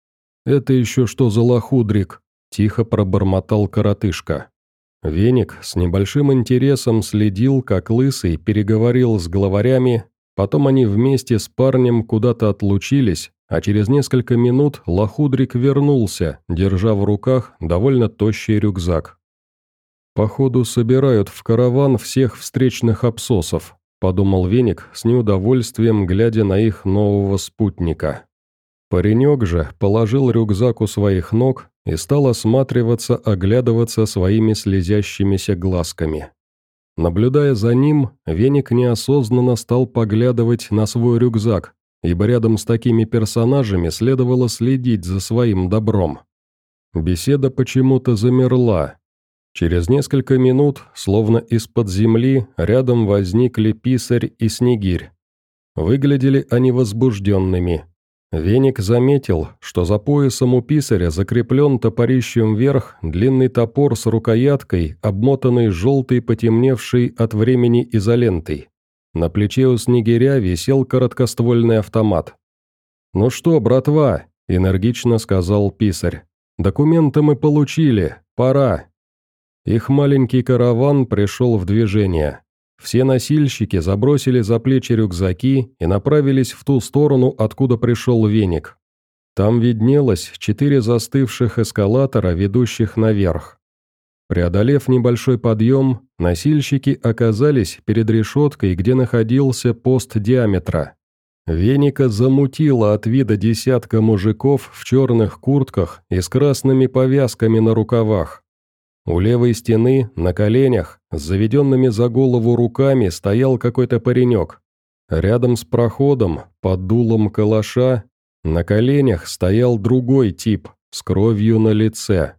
«Это еще что за лохудрик?» – тихо пробормотал коротышка. Веник с небольшим интересом следил, как Лысый переговорил с главарями, потом они вместе с парнем куда-то отлучились, а через несколько минут лохудрик вернулся, держа в руках довольно тощий рюкзак. «Походу, собирают в караван всех встречных абсосов», – подумал Веник с неудовольствием, глядя на их нового спутника. Паренек же положил рюкзак у своих ног и стал осматриваться, оглядываться своими слезящимися глазками. Наблюдая за ним, Веник неосознанно стал поглядывать на свой рюкзак, ибо рядом с такими персонажами следовало следить за своим добром. Беседа почему-то замерла. Через несколько минут, словно из-под земли, рядом возникли Писарь и Снегирь. Выглядели они возбужденными. Веник заметил, что за поясом у Писаря закреплен топорищем вверх длинный топор с рукояткой, обмотанной желтой потемневшей от времени изолентой. На плече у Снегиря висел короткоствольный автомат. «Ну что, братва», — энергично сказал Писарь, — «документы мы получили, пора». Их маленький караван пришел в движение. Все носильщики забросили за плечи рюкзаки и направились в ту сторону, откуда пришел Веник. Там виднелось 4 застывших эскалатора, ведущих наверх. Преодолев небольшой подъем, носильщики оказались перед решеткой, где находился пост диаметра. Веника замутило от вида десятка мужиков в черных куртках и с красными повязками на рукавах. У левой стены, на коленях, с заведенными за голову руками, стоял какой-то паренек. Рядом с проходом, под дулом калаша, на коленях стоял другой тип, с кровью на лице.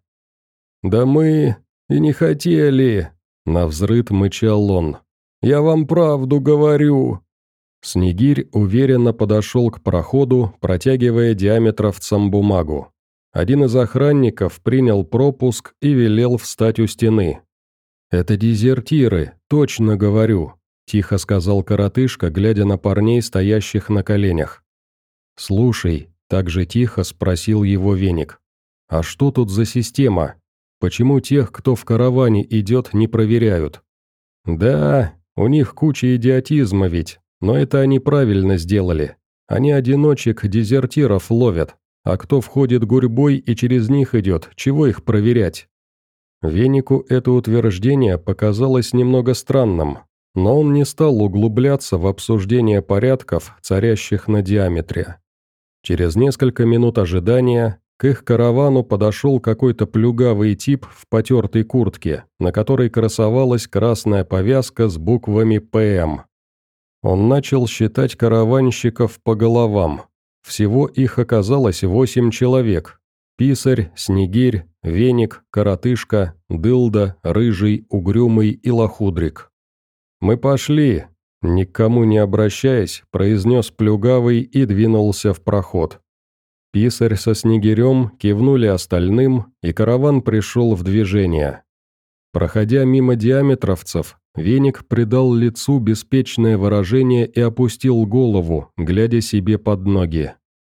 «Да мы и не хотели», — навзрыд мычал он. «Я вам правду говорю». Снегирь уверенно подошел к проходу, протягивая диаметровцам бумагу. Один из охранников принял пропуск и велел встать у стены. «Это дезертиры, точно говорю», – тихо сказал коротышка, глядя на парней, стоящих на коленях. «Слушай», – так же тихо спросил его Веник, – «а что тут за система? Почему тех, кто в караване идет, не проверяют?» «Да, у них куча идиотизма ведь, но это они правильно сделали. Они одиночек-дезертиров ловят. А кто входит гурьбой и через них идет, чего их проверять?» Венику это утверждение показалось немного странным, но он не стал углубляться в обсуждение порядков, царящих на диаметре. Через несколько минут ожидания к их каравану подошел какой-то плюгавый тип в потертой куртке, на которой красовалась красная повязка с буквами «ПМ». Он начал считать караванщиков по головам. Всего их оказалось 8 человек. Писарь, Снегирь, Веник, Коротышка, Дылда, Рыжий, Угрюмый и Лохудрик. «Мы пошли», — никому не обращаясь, произнес Плюгавый и двинулся в проход. Писарь со Снегирем кивнули остальным, и караван пришел в движение. Проходя мимо диаметровцев, Веник придал лицу беспечное выражение и опустил голову, глядя себе под ноги.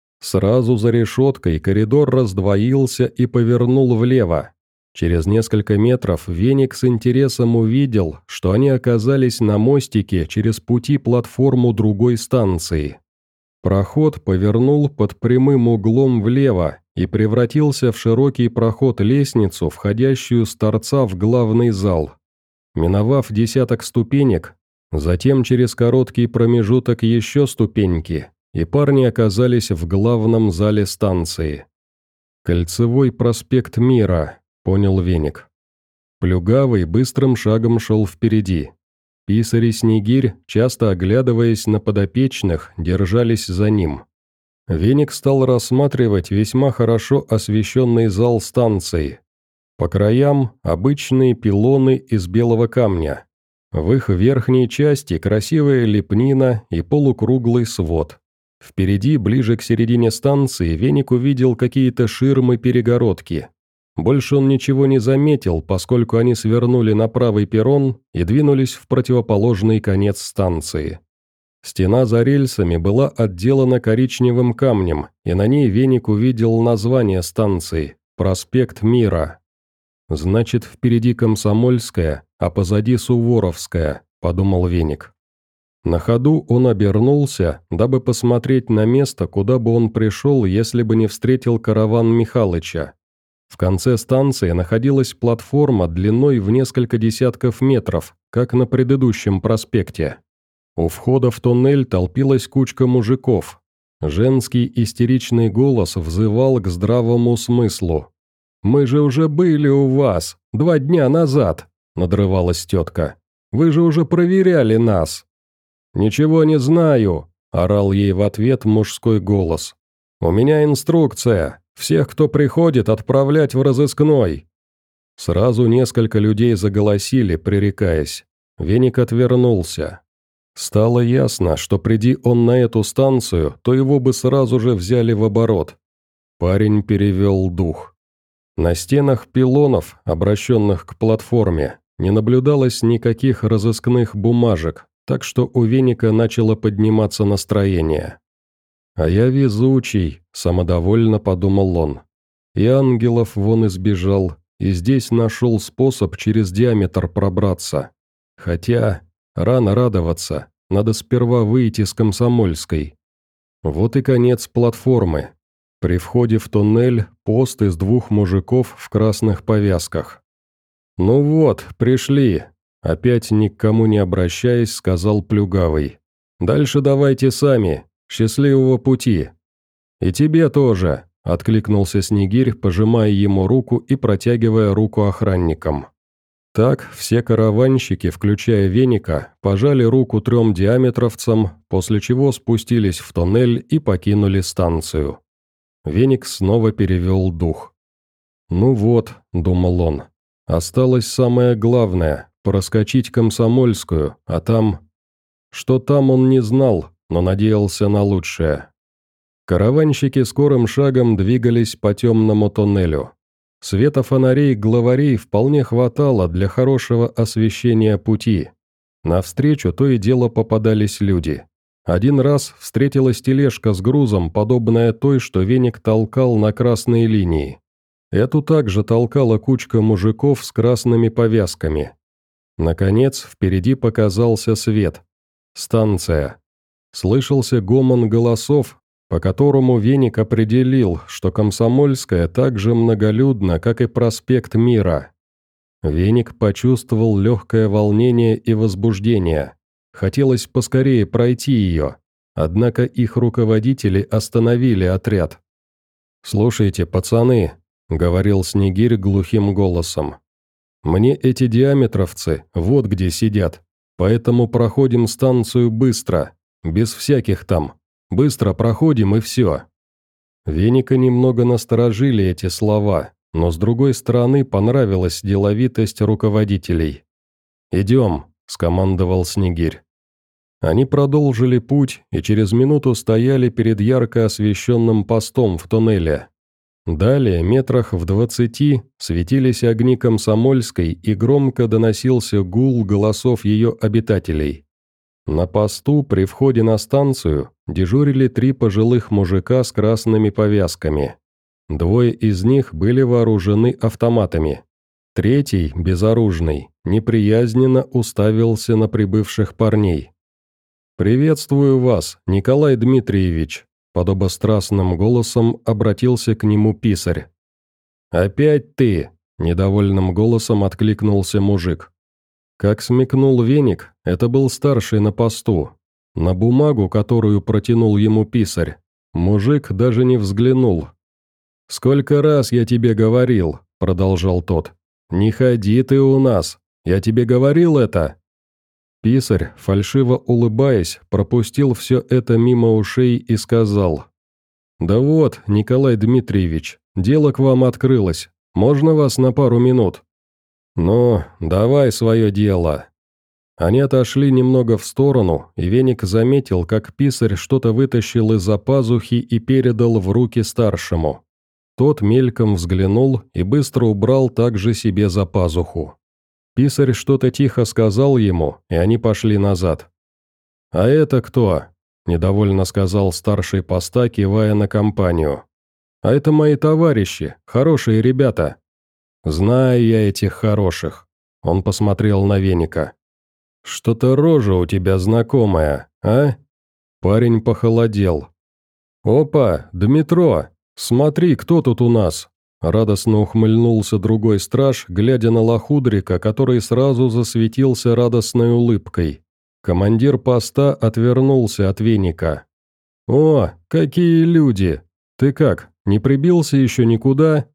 Сразу за решеткой коридор раздвоился и повернул влево. Через несколько метров Веник с интересом увидел, что они оказались на мостике через пути-платформу другой станции. Проход повернул под прямым углом влево и превратился в широкий проход-лестницу, входящую с торца в главный зал. Миновав десяток ступенек, затем через короткий промежуток еще ступеньки, и парни оказались в главном зале станции. «Кольцевой проспект Мира», — понял Веник. Плюгавый быстрым шагом шел впереди. Писарь и Снегирь, часто оглядываясь на подопечных, держались за ним. Веник стал рассматривать весьма хорошо освещенный зал станции. По краям обычные пилоны из белого камня. В их верхней части красивая лепнина и полукруглый свод. Впереди, ближе к середине станции, Веник увидел какие-то ширмы-перегородки. Больше он ничего не заметил, поскольку они свернули на правый перрон и двинулись в противоположный конец станции. Стена за рельсами была отделана коричневым камнем, и на ней Веник увидел название станции – «Проспект Мира». «Значит, впереди Комсомольская, а позади Суворовская», – подумал Веник. На ходу он обернулся, дабы посмотреть на место, куда бы он пришел, если бы не встретил караван Михалыча. В конце станции находилась платформа длиной в несколько десятков метров, как на предыдущем проспекте. У входа в туннель толпилась кучка мужиков. Женский истеричный голос взывал к здравому смыслу. «Мы же уже были у вас 2 дня назад», — надрывалась тетка. «Вы же уже проверяли нас». «Ничего не знаю», — орал ей в ответ мужской голос. «У меня инструкция. Всех, кто приходит, отправлять в разыскной». Сразу несколько людей заголосили, пререкаясь. Веник отвернулся. Стало ясно, что приди он на эту станцию, то его бы сразу же взяли в оборот. Парень перевел дух. На стенах пилонов, обращенных к платформе, не наблюдалось никаких разыскных бумажек, так что у Веника начало подниматься настроение. «А я везучий», — самодовольно подумал он. «И ангелов вон избежал, и здесь нашел способ через диаметр пробраться. Хотя рано радоваться, надо сперва выйти с Комсомольской». Вот и конец платформы. При входе в туннель пост из 2 мужиков в красных повязках. «Ну вот, пришли», — опять ни к кому не обращаясь, сказал Плюгавый. «Дальше давайте сами. Счастливого пути!» «И тебе тоже!» – откликнулся Снегирь, пожимая ему руку и протягивая руку охранникам. Так все караванщики, включая Веника, пожали руку 3 диаметровцам, после чего спустились в туннель и покинули станцию. Веник снова перевел дух. «Ну вот», – думал он, – «осталось самое главное – проскочить Комсомольскую, а там…» Что там он не знал, но надеялся на лучшее. Караванщики скорым шагом двигались по темному туннелю. Света фонарей главарей вполне хватало для хорошего освещения пути. Навстречу то и дело попадались люди. Один раз встретилась тележка с грузом, подобная той, что Веник толкал на красной линии. Эту также толкала кучка мужиков с красными повязками. Наконец, впереди показался свет. Станция. Слышался гомон голосов, по которому Веник определил, что Комсомольская так же многолюдна, как и проспект Мира. Веник почувствовал легкое волнение и возбуждение. Хотелось поскорее пройти ее, однако их руководители остановили отряд. «Слушайте, пацаны», — говорил Снегирь глухим голосом, — «мне эти диаметровцы вот где сидят, поэтому проходим станцию быстро, без всяких там. Быстро проходим и все». Веника немного насторожили эти слова, но с другой стороны понравилась деловитость руководителей. «Идем», — скомандовал Снегирь. Они продолжили путь и через минуту стояли перед ярко освещенным постом в туннеле. Далее, метрах в 20, светились огни Комсомольской и громко доносился гул голосов ее обитателей. На посту при входе на станцию дежурили 3 пожилых мужика с красными повязками. 2 из них были вооружены автоматами. 3, безоружный, неприязненно уставился на прибывших парней. «Приветствую вас, Николай Дмитриевич», – подобострастным голосом обратился к нему писарь. «Опять ты?» – недовольным голосом откликнулся мужик. Как смекнул Веник, это был старший на посту. На бумагу, которую протянул ему писарь, мужик даже не взглянул. «Сколько раз я тебе говорил», – продолжал тот, – «не ходи ты у нас, я тебе говорил это». Писарь, фальшиво улыбаясь, пропустил все это мимо ушей и сказал: «Да вот, Николай Дмитриевич, дело к вам открылось, можно вас на пару минут?» «Ну, давай свое дело». Они отошли немного в сторону, и Веник заметил, как писарь что-то вытащил из-за пазухи и передал в руки старшему. Тот мельком взглянул и быстро убрал также себе за пазуху. Писарь что-то тихо сказал ему, и они пошли назад. «А это кто?» – недовольно сказал старший поста, кивая на компанию. «А это мои товарищи, хорошие ребята». «Знаю я этих хороших», – он посмотрел на Веника. «Что-то рожа у тебя знакомая, а?» Парень похолодел. «Опа, Дмитро, смотри, кто тут у нас!» Радостно ухмыльнулся другой страж, глядя на Лохудрика, который сразу засветился радостной улыбкой. Командир поста отвернулся от Веника. «О, какие люди! Ты как, не прибился еще никуда?»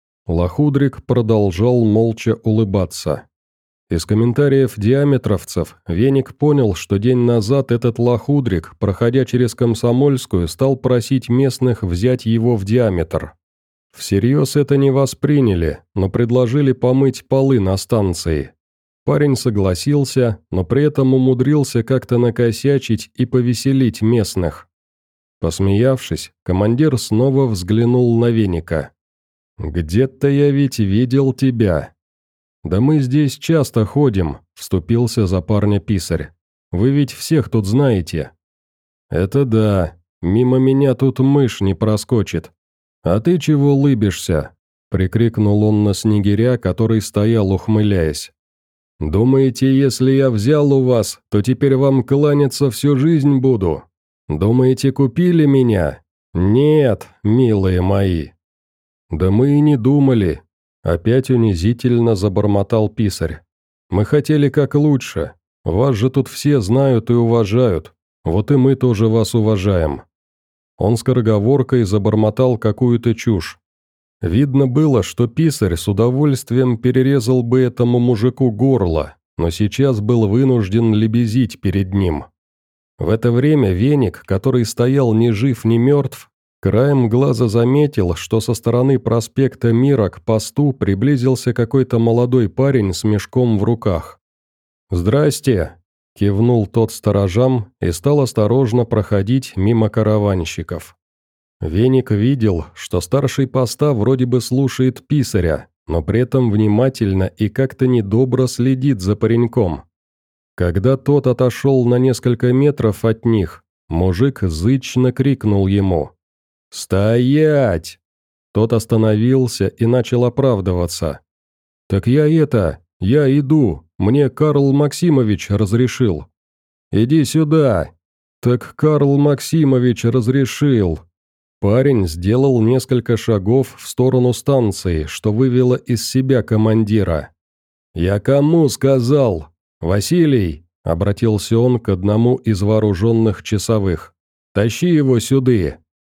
Лохудрик продолжал молча улыбаться. Из комментариев диаметровцев Веник понял, что день назад этот Лохудрик, проходя через Комсомольскую, стал просить местных взять его в диаметр. Всерьез это не восприняли, но предложили помыть полы на станции. Парень согласился, но при этом умудрился как-то накосячить и повеселить местных. Посмеявшись, командир снова взглянул на Веника. «Где-то я ведь видел тебя». «Да мы здесь часто ходим», — вступился за парня писарь. «Вы ведь всех тут знаете». «Это да, мимо меня тут мышь не проскочит. А ты чего лыбишься?» — прикрикнул он на снегиря, который стоял, ухмыляясь. «Думаете, если я взял у вас, то теперь вам кланяться всю жизнь буду? Думаете, купили меня? Нет, милые мои». «Да мы и не думали», — опять унизительно забормотал писарь. «Мы хотели как лучше. Вас же тут все знают и уважают. Вот и мы тоже вас уважаем». Он скороговоркой забормотал какую-то чушь. Видно было, что писарь с удовольствием перерезал бы этому мужику горло, но сейчас был вынужден лебезить перед ним. В это время Веник, который стоял ни жив, ни мертв, краем глаза заметил, что со стороны проспекта Мира к посту приблизился какой-то молодой парень с мешком в руках. «Здрасте!» – кивнул тот сторожам и стал осторожно проходить мимо караванщиков. Веник видел, что старший поста вроде бы слушает писаря, но при этом внимательно и как-то недобро следит за пареньком. Когда тот отошел на несколько метров от них, мужик зычно крикнул ему: «Стоять!» Тот остановился и начал оправдываться. «Так я иду, мне Карл Максимович разрешил». «Иди сюда!» «Так Карл Максимович разрешил». Парень сделал несколько шагов в сторону станции, что вывело из себя командира. «Я кому сказал? Василий!» — обратился он к одному из вооруженных часовых. «Тащи его сюда!»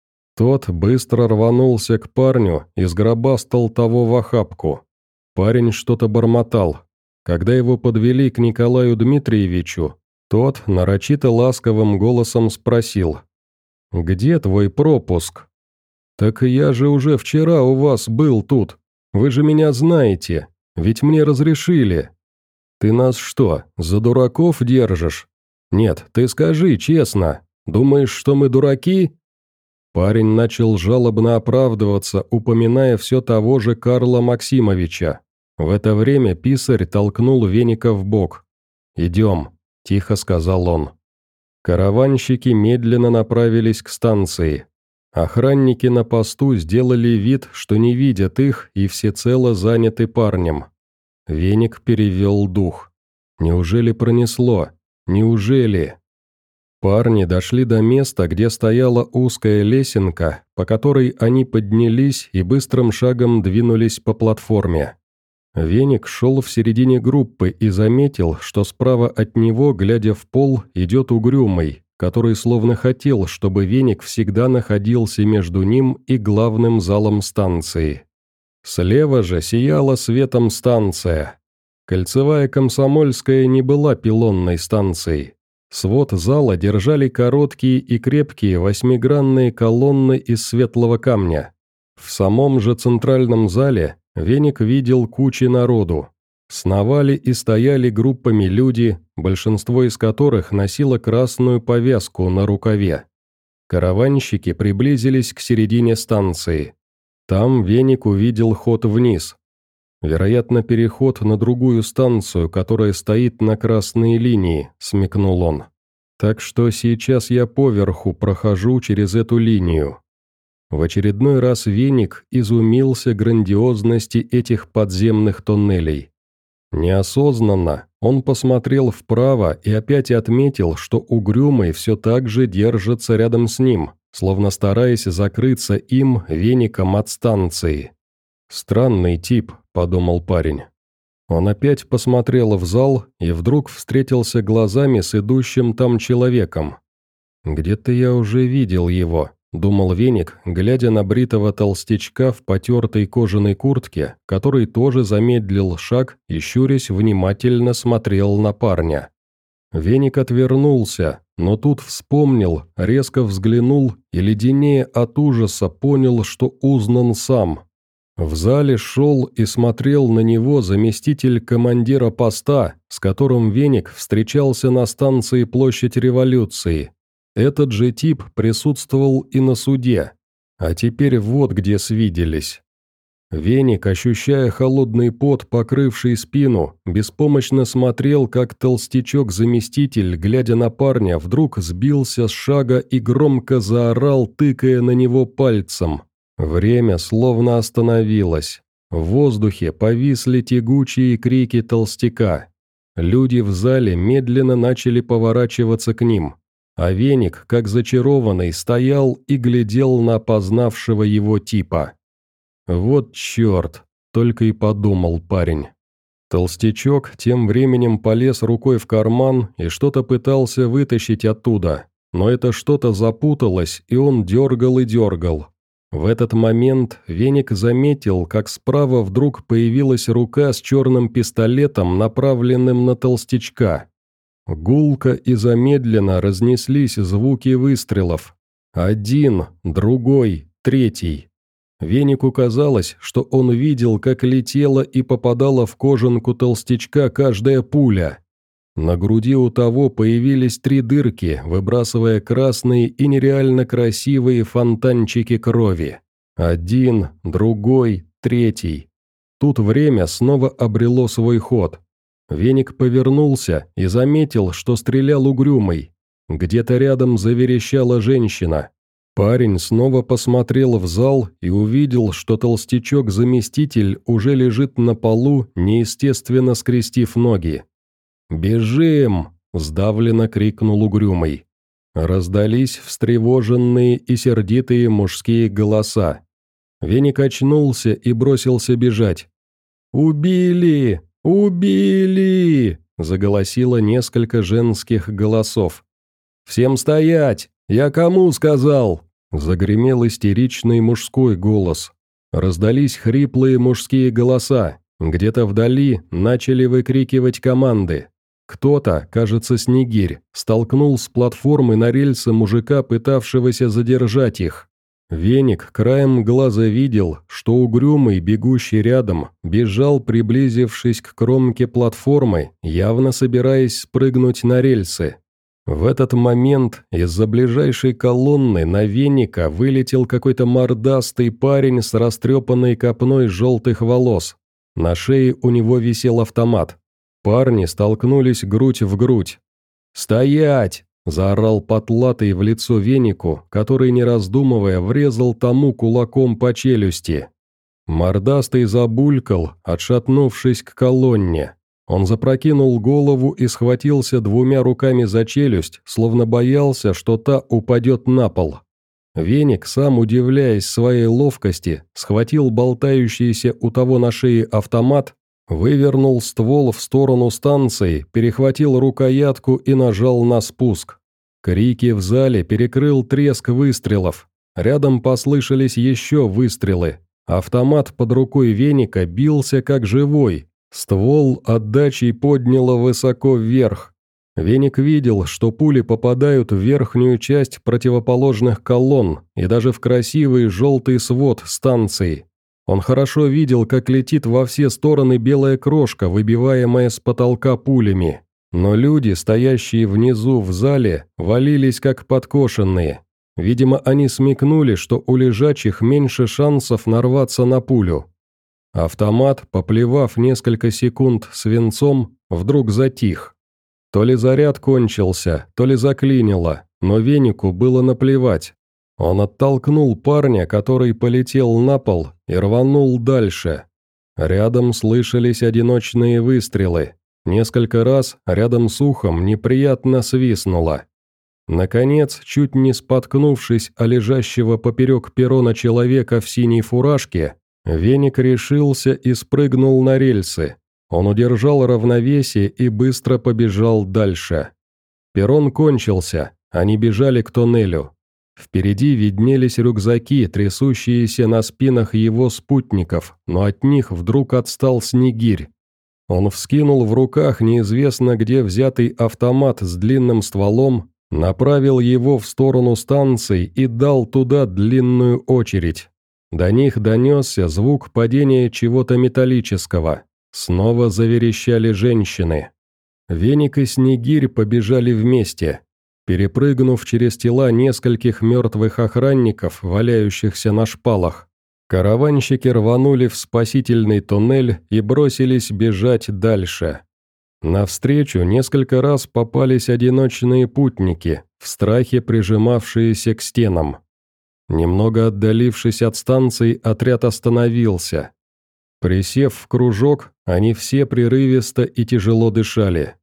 Тот быстро рванулся к парню и сгробастал того в охапку. Парень что-то бормотал. Когда его подвели к Николаю Дмитриевичу, тот нарочито ласковым голосом спросил: «Где твой пропуск?» «Так я же уже вчера у вас был тут. Вы же меня знаете, ведь мне разрешили». «Ты нас что, за дураков держишь? Нет, ты скажи честно, думаешь, что мы дураки?» Парень начал жалобно оправдываться, упоминая все того же Карла Максимовича. В это время писарь толкнул Веника в бок. «Идем», – тихо сказал он. Караванщики медленно направились к станции. Охранники на посту сделали вид, что не видят их и всецело заняты парнем. Веник перевел дух. Неужели пронесло? Неужели? Парни дошли до места, где стояла узкая лесенка, по которой они поднялись и быстрым шагом двинулись по платформе. Веник шел в середине группы и заметил, что справа от него, глядя в пол, идет Угрюмый, который словно хотел, чтобы Веник всегда находился между ним и главным залом станции. Слева же сияла светом станция. Кольцевая Комсомольская не была пилонной станцией. Свод зала держали короткие и крепкие восьмигранные колонны из светлого камня. В самом же центральном зале Веник видел кучи народу. Сновали и стояли группами люди, большинство из которых носило красную повязку на рукаве. Караванщики приблизились к середине станции. Там Веник увидел ход вниз. Вероятно, переход на другую станцию, которая стоит на красной линии, смекнул он. Так что сейчас я поверху прохожу через эту линию. В очередной раз Веник изумился грандиозности этих подземных тоннелей. Неосознанно он посмотрел вправо и опять отметил, что Угрюмый все так же держится рядом с ним, словно стараясь закрыться им, Веником, от станции. «Странный тип», — подумал парень. Он опять посмотрел в зал и вдруг встретился глазами с идущим там человеком. «Где-то я уже видел его», — думал Веник, глядя на бритого толстячка в потертой кожаной куртке, который тоже замедлил шаг и, щурясь, внимательно смотрел на парня. Веник отвернулся, но тут вспомнил, резко взглянул и, леденее от ужаса, понял, что узнан сам. В зале шел и смотрел на него заместитель командира поста, с которым Веник встречался на станции Площадь Революции. Этот же тип присутствовал и на суде. А теперь вот где свиделись. Веник, ощущая холодный пот, покрывший спину, беспомощно смотрел, как толстячок-заместитель, глядя на парня, вдруг сбился с шага и громко заорал, тыкая на него пальцем. Время словно остановилось. В воздухе повисли тягучие крики толстяка. Люди в зале медленно начали поворачиваться к ним. А Веник, как зачарованный, стоял и глядел на опознавшего его типа. «Вот черт!» – только и подумал парень. Толстячок тем временем полез рукой в карман и что-то пытался вытащить оттуда, но это что-то запуталось, и он дергал и дергал. В этот момент Веник заметил, как справа вдруг появилась рука с черным пистолетом, направленным на толстячка. Гулко и замедленно разнеслись звуки выстрелов. Один, другой, третий. Венику казалось, что он видел, как летела и попадала в кожанку толстячка каждая пуля. На груди у того появились 3 дырки, выбрасывая красные и нереально красивые фонтанчики крови. Один, другой, третий. Тут время снова обрело свой ход. Веник повернулся и заметил, что стрелял Угрюмый. Где-то рядом заверещала женщина. Парень снова посмотрел в зал и увидел, что толстячок-заместитель уже лежит на полу, неестественно скрестив ноги. «Бежим!» – сдавленно крикнул Угрюмый. Раздались встревоженные и сердитые мужские голоса. Веник очнулся и бросился бежать. «Убили! Убили!» – заголосило несколько женских голосов. «Всем стоять! Я кому сказал?» – загремел истеричный мужской голос. Раздались хриплые мужские голоса. Где-то вдали начали выкрикивать команды. Кто-то, кажется, Снегирь, столкнул с платформы на рельсы мужика, пытавшегося задержать их. Веник краем глаза видел, что Угрюмый, бегущий рядом, бежал, приблизившись к кромке платформы, явно собираясь спрыгнуть на рельсы. В этот момент из-за ближайшей колонны на Веника вылетел какой-то мордастый парень с растрепанной копной желтых волос. На шее у него висел автомат. Парни столкнулись грудь в грудь. «Стоять!» – заорал потлатый в лицо Венику, который, не раздумывая, врезал тому кулаком по челюсти. Мордастый забулькал, отшатнувшись к колонне. Он запрокинул голову и схватился 2 руками за челюсть, словно боялся, что та упадет на пол. Веник, сам удивляясь своей ловкости, схватил болтающийся у того на шее автомат, вывернул ствол в сторону станции, перехватил рукоятку и нажал на спуск. Крики в зале перекрыл треск выстрелов. Рядом послышались еще выстрелы. Автомат под рукой Веника бился как живой. Ствол отдачей подняло высоко вверх. Веник видел, что пули попадают в верхнюю часть противоположных колонн и даже в красивый желтый свод станции. Он хорошо видел, как летит во все стороны белая крошка, выбиваемая с потолка пулями. Но люди, стоящие внизу в зале, валились как подкошенные. Видимо, они смекнули, что у лежачих меньше шансов нарваться на пулю. Автомат, поплевав несколько секунд свинцом, вдруг затих. То ли заряд кончился, то ли заклинило, но Венику было наплевать. Он оттолкнул парня, который полетел на пол, и рванул дальше. Рядом слышались одиночные выстрелы. Несколько раз рядом с ухом неприятно свистнуло. Наконец, чуть не споткнувшись о лежащего поперек перрона человека в синей фуражке, Веник решился и спрыгнул на рельсы. Он удержал равновесие и быстро побежал дальше. Перрон кончился, они бежали к тоннелю. Впереди виднелись рюкзаки, трясущиеся на спинах его спутников, но от них вдруг отстал Снегирь. Он вскинул в руках неизвестно где взятый автомат с длинным стволом, направил его в сторону станции и дал туда длинную очередь. До них донесся звук падения чего-то металлического. Снова заверещали женщины. Веник и Снегирь побежали вместе. Перепрыгнув через тела нескольких мертвых охранников, валяющихся на шпалах, караванщики рванули в спасительный туннель и бросились бежать дальше. Навстречу несколько раз попались одиночные путники, в страхе прижимавшиеся к стенам. Немного отдалившись от станции, отряд остановился. Присев в кружок, они все прерывисто и тяжело дышали.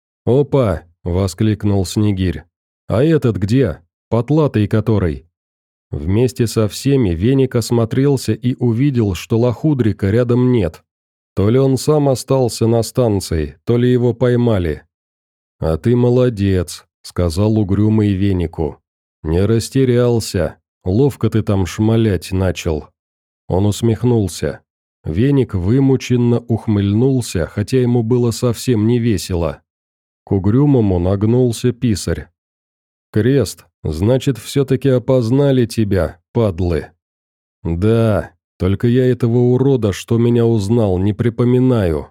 «Опа!» — воскликнул Снегирь. «А этот где? Потлатый который?» Вместе со всеми Веник осмотрелся и увидел, что Лохудрика рядом нет. То ли он сам остался на станции, то ли его поймали. «А ты молодец», — сказал угрюмый Венику. «Не растерялся. Ловко ты там шмалять начал». Он усмехнулся. Веник вымученно ухмыльнулся, хотя ему было совсем не весело. К угрюмому нагнулся писарь. «Крест, значит, все-таки опознали тебя, падлы». «Да, только я этого урода, что меня узнал, не припоминаю».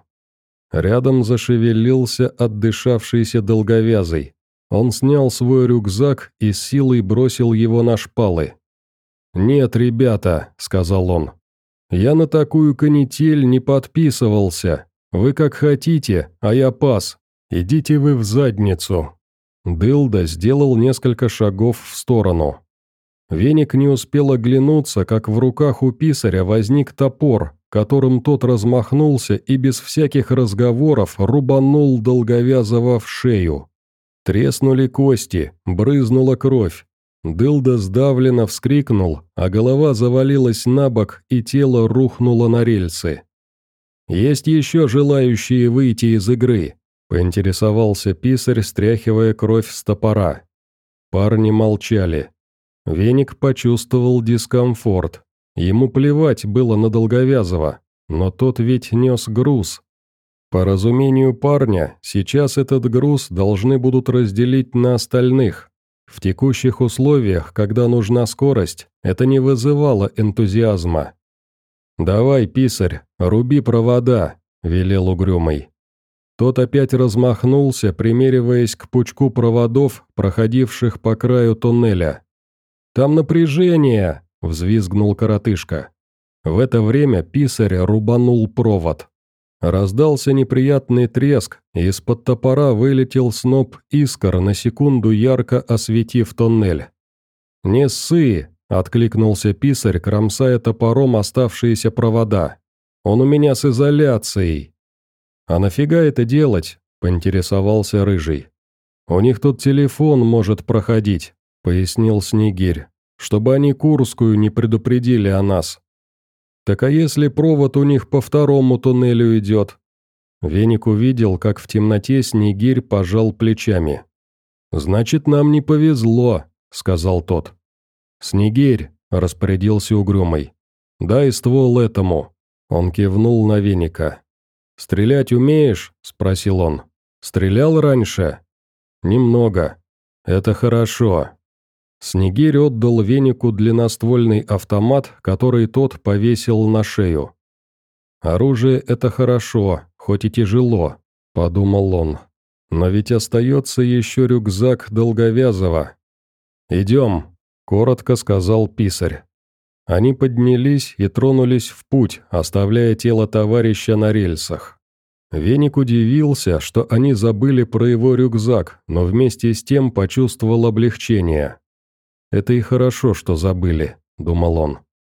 Рядом зашевелился отдышавшийся долговязый. Он снял свой рюкзак и с силой бросил его на шпалы. «Нет, ребята», — сказал он, — «я на такую канитель не подписывался. Вы как хотите, а я пас. Идите вы в задницу». Дылда сделал несколько шагов в сторону. Веник не успел оглянуться, как в руках у писаря возник топор, которым тот размахнулся и без всяких разговоров рубанул долговязого в шею. Треснули кости, брызнула кровь. Дылда сдавленно вскрикнул, а голова завалилась на бок и тело рухнуло на рельсы. «Есть еще желающие выйти из игры?» — поинтересовался писарь, стряхивая кровь с топора. Парни молчали. Веник почувствовал дискомфорт. Ему плевать было на долговязого, но тот ведь нес груз. По разумению парня, сейчас этот груз должны будут разделить на остальных. В текущих условиях, когда нужна скорость, это не вызывало энтузиазма. «Давай, писарь, руби провода», — велел угрюмый. Тот опять размахнулся, примериваясь к пучку проводов, проходивших по краю туннеля. «Там напряжение!» — взвизгнул коротышка. В это время писарь рубанул провод. Раздался неприятный треск, и из-под топора вылетел сноп искр, на секунду ярко осветив туннель. «Не ссы!» — откликнулся писарь, кромсая топором оставшиеся провода. «Он у меня с изоляцией». «А нафига это делать?» — поинтересовался Рыжий. «У них тут телефон может проходить», — пояснил Снегирь, «чтобы они Курскую не предупредили о нас». «Так а если провод у них по второму туннелю идет?» Веник увидел, как в темноте Снегирь пожал плечами. «Значит, нам не повезло», — сказал тот. «Снегирь», — распорядился угрюмый, — «дай ствол этому». Он кивнул на Веника. «Стрелять умеешь?» — спросил он. «Стрелял раньше?» «Немного. Это хорошо». Снегирь отдал Венику длинноствольный автомат, который тот повесил на шею. «Оружие — это хорошо, хоть и тяжело», — подумал он. «Но ведь остается еще рюкзак Долговязова». «Идем». коротко сказал писарь. Они поднялись и тронулись в путь, оставляя тело товарища на рельсах. Веник удивился, что они забыли про его рюкзак, но вместе с тем почувствовал облегчение. «Это и хорошо, что забыли», — думал он.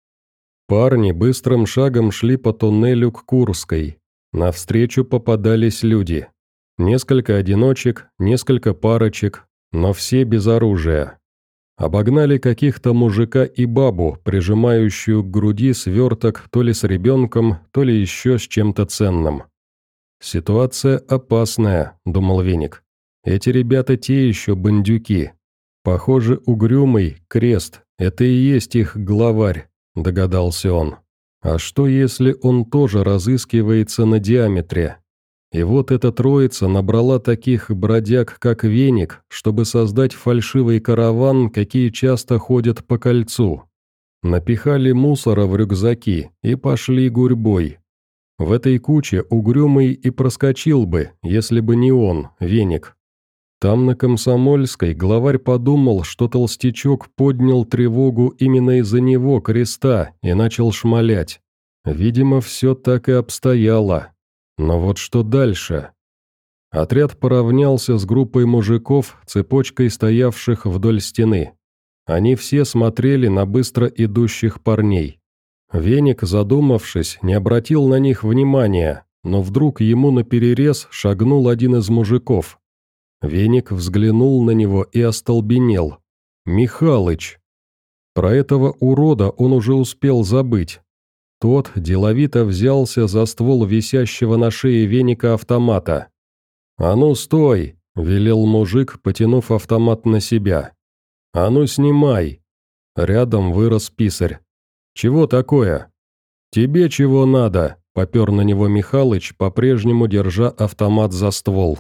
Парни быстрым шагом шли по туннелю к Курской. Навстречу попадались люди. Несколько одиночек, несколько парочек, но все без оружия. Обогнали каких-то мужика и бабу, прижимающую к груди сверток то ли с ребенком, то ли еще с чем-то ценным. «Ситуация опасная», — думал Веник. «Эти ребята те еще бандюки. Похоже, угрюмый, Крест, это и есть их главарь», — догадался он. «А что, если он тоже разыскивается на диаметре? И вот эта троица набрала таких бродяг, как Веник, чтобы создать фальшивый караван, какие часто ходят по кольцу. Напихали мусора в рюкзаки и пошли гурьбой. В этой куче угрюмый и проскочил бы, если бы не он, Веник. Там, на Комсомольской, главарь подумал, что толстячок поднял тревогу именно из-за него, Креста, и начал шмалять. Видимо, все так и обстояло. Но вот что дальше? Отряд поравнялся с группой мужиков, цепочкой стоявших вдоль стены. Они все смотрели на быстро идущих парней. Веник, задумавшись, не обратил на них внимания, но вдруг ему наперерез шагнул один из мужиков. Веник взглянул на него и остолбенел. Михалыч! Про этого урода он уже успел забыть. Тот деловито взялся за ствол висящего на шее Веника автомата. «А ну стой!» – велел мужик, потянув автомат на себя. «А ну снимай!» Рядом вырос писарь. «Чего такое?» «Тебе чего надо?» – попер на него Михалыч, по-прежнему держа автомат за ствол.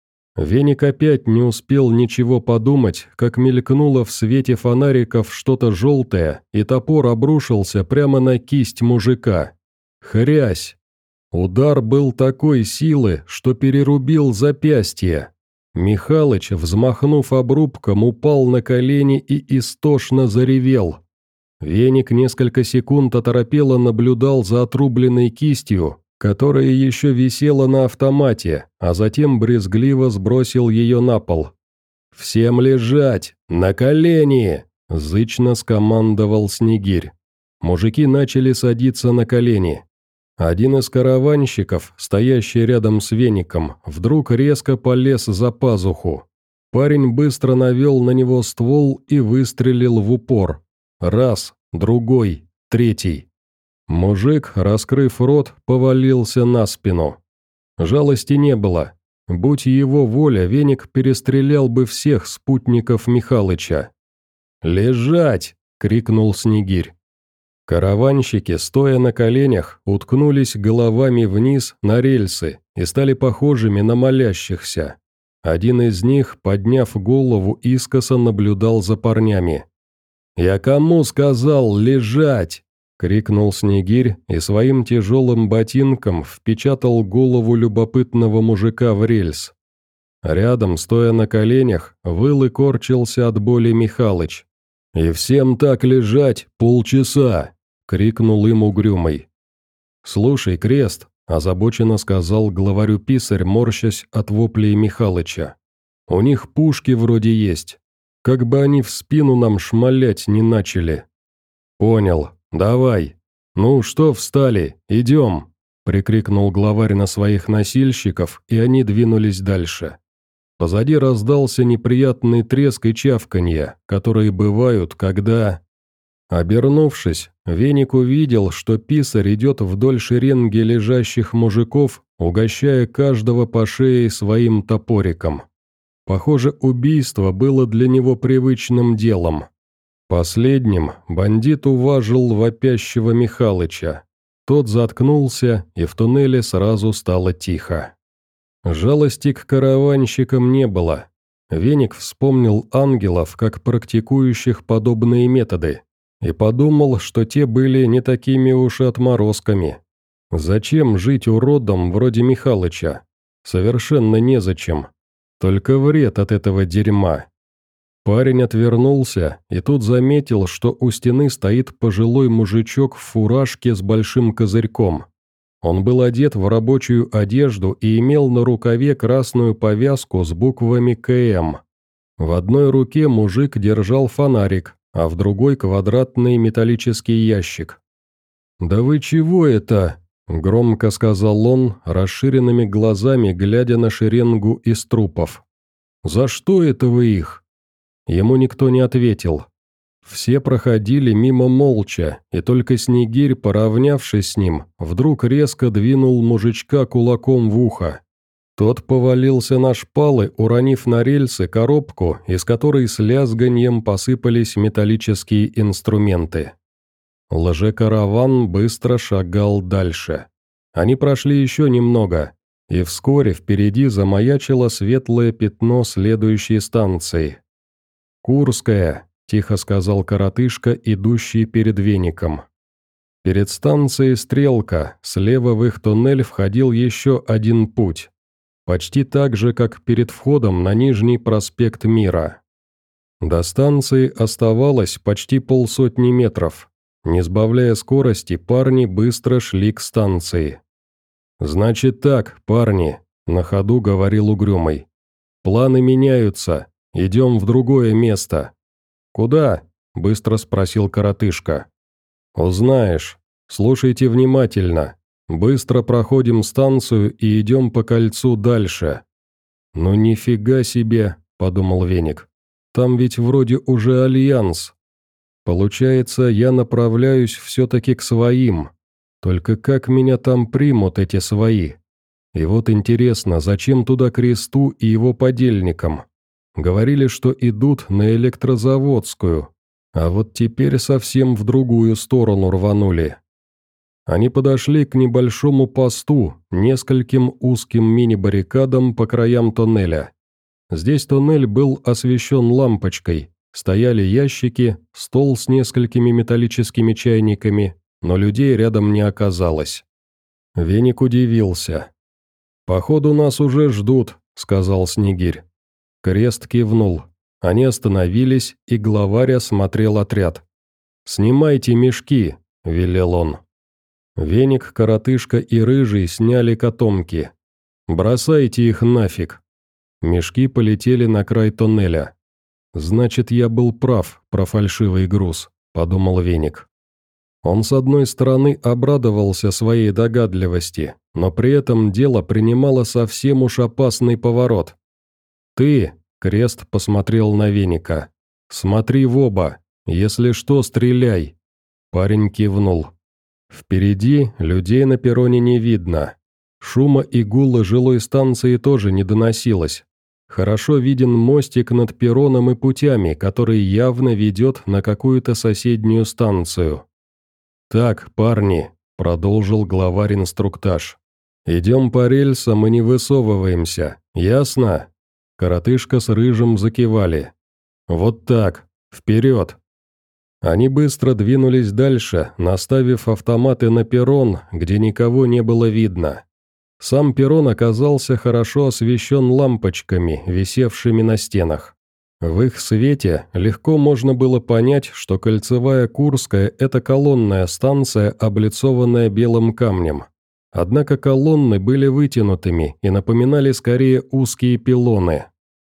Веник опять не успел ничего подумать, как мелькнуло в свете фонариков что-то желтое, и топор обрушился прямо на кисть мужика. Хрясь! Удар был такой силы, что перерубил запястье. Михалыч, взмахнув обрубком, упал на колени и истошно заревел. Веник несколько секунд оторопело наблюдал за отрубленной кистью, которая еще висела на автомате, а затем брезгливо сбросил ее на пол. «Всем лежать! На колени!» – зычно скомандовал Снегирь. Мужики начали садиться на колени. Один из караванщиков, стоящий рядом с Веником, вдруг резко полез за пазуху. Парень быстро навел на него ствол и выстрелил в упор. Раз, другой, третий. Мужик, раскрыв рот, повалился на спину. Жалости не было. Будь его воля, Веник перестрелял бы всех спутников Михалыча. «Лежать!» — крикнул Снегирь. Караванщики, стоя на коленях, уткнулись головами вниз на рельсы и стали похожими на молящихся. Один из них, подняв голову, искоса наблюдал за парнями. «Я кому сказал лежать?» — крикнул Снегирь и своим тяжелым ботинком впечатал голову любопытного мужика в рельс. Рядом, стоя на коленях, выл и корчился от боли Михалыч. «И всем так лежать полчаса!» — крикнул им угрюмый. «Слушай, Крест!» — озабоченно сказал главарю писарь, морщась от воплей Михалыча. «У них пушки вроде есть. Как бы они в спину нам шмалять не начали». «Понял. Давай. Ну что встали? Идем!» — прикрикнул главарь на своих носильщиков, и они двинулись дальше. Позади раздался неприятный треск и чавканье, которые бывают, когда... Обернувшись, Веник увидел, что писарь идет вдоль шеренги лежащих мужиков, угощая каждого по шее своим топориком. Похоже, убийство было для него привычным делом. Последним бандит уважил вопящего Михалыча. Тот заткнулся, и в туннеле сразу стало тихо. Жалости к караванщикам не было. Веник вспомнил ангелов, как практикующих подобные методы, и подумал, что те были не такими уж и отморозками. Зачем жить уродом вроде Михалыча? Совершенно незачем. Только вред от этого дерьма. Парень отвернулся и тут заметил, что у стены стоит пожилой мужичок в фуражке с большим козырьком. Он был одет в рабочую одежду и имел на рукаве красную повязку с буквами КМ. В одной руке мужик держал фонарик, а в другой квадратный металлический ящик. «Да вы чего это?» – громко сказал он, расширенными глазами глядя на шеренгу из трупов. «За что это вы их?» Ему никто не ответил. Все проходили мимо молча, и только Снегирь, поравнявшись с ним, вдруг резко двинул мужичка кулаком в ухо. Тот повалился на шпалы, уронив на рельсы коробку, из которой с лязганьем посыпались металлические инструменты. Лжекараван быстро шагал дальше. Они прошли еще немного, и вскоре впереди замаячило светлое пятно следующей станции. «Курская», – тихо сказал коротышка, идущий перед веником. Перед станцией «Стрелка», слева в их туннель входил еще один путь. Почти так же, как перед входом на Нижний проспект Мира. До станции оставалось почти 50 метров. Не сбавляя скорости, парни быстро шли к станции. «Значит так, парни», – на ходу говорил Угрюмый. «Планы меняются. Идем в другое место». «Куда?» – быстро спросил коротышка. «Узнаешь. Слушайте внимательно. Быстро проходим станцию и идем по кольцу дальше». «Ну нифига себе», – подумал Веник. «Там ведь вроде уже альянс. Получается, я направляюсь все-таки к своим. Только как меня там примут эти свои? И вот интересно, зачем туда Кресту и его подельникам? Говорили, что идут на Электрозаводскую, а вот теперь совсем в другую сторону рванули». Они подошли к небольшому посту, нескольким узким мини-баррикадам по краям тоннеля. Здесь тоннель был освещен лампочкой, стояли ящики, стол с несколькими металлическими чайниками, но людей рядом не оказалось. Веник удивился. «Походу нас уже ждут», — сказал Снегирь. Крест кивнул. Они остановились, и главарь осмотрел отряд. «Снимайте мешки», — велел он. Веник, коротышка и рыжий сняли котомки. «Бросайте их нафиг». Мешки полетели на край тоннеля. «Значит, я был прав про фальшивый груз», — подумал Веник. Он с одной стороны обрадовался своей догадливости, но при этом дело принимало совсем уж опасный поворот. «Ты», — Крест посмотрел на Веника, — «смотри в оба, если что, стреляй». Парень кивнул. Впереди людей на перроне не видно. Шума и гула жилой станции тоже не доносилось. Хорошо виден мостик над перроном и путями, который явно ведет на какую-то соседнюю станцию. «Так, парни», — продолжил главарь инструктаж, — «идем по рельсам и не высовываемся, ясно?» Коротышка с рыжим закивали. «Вот так, вперед!» Они быстро двинулись дальше, наставив автоматы на перрон, где никого не было видно. Сам перрон оказался хорошо освещен лампочками, висевшими на стенах. В их свете легко можно было понять, что Кольцевая Курская – это колонная станция, облицованная белым камнем. Однако колонны были вытянутыми и напоминали скорее узкие пилоны.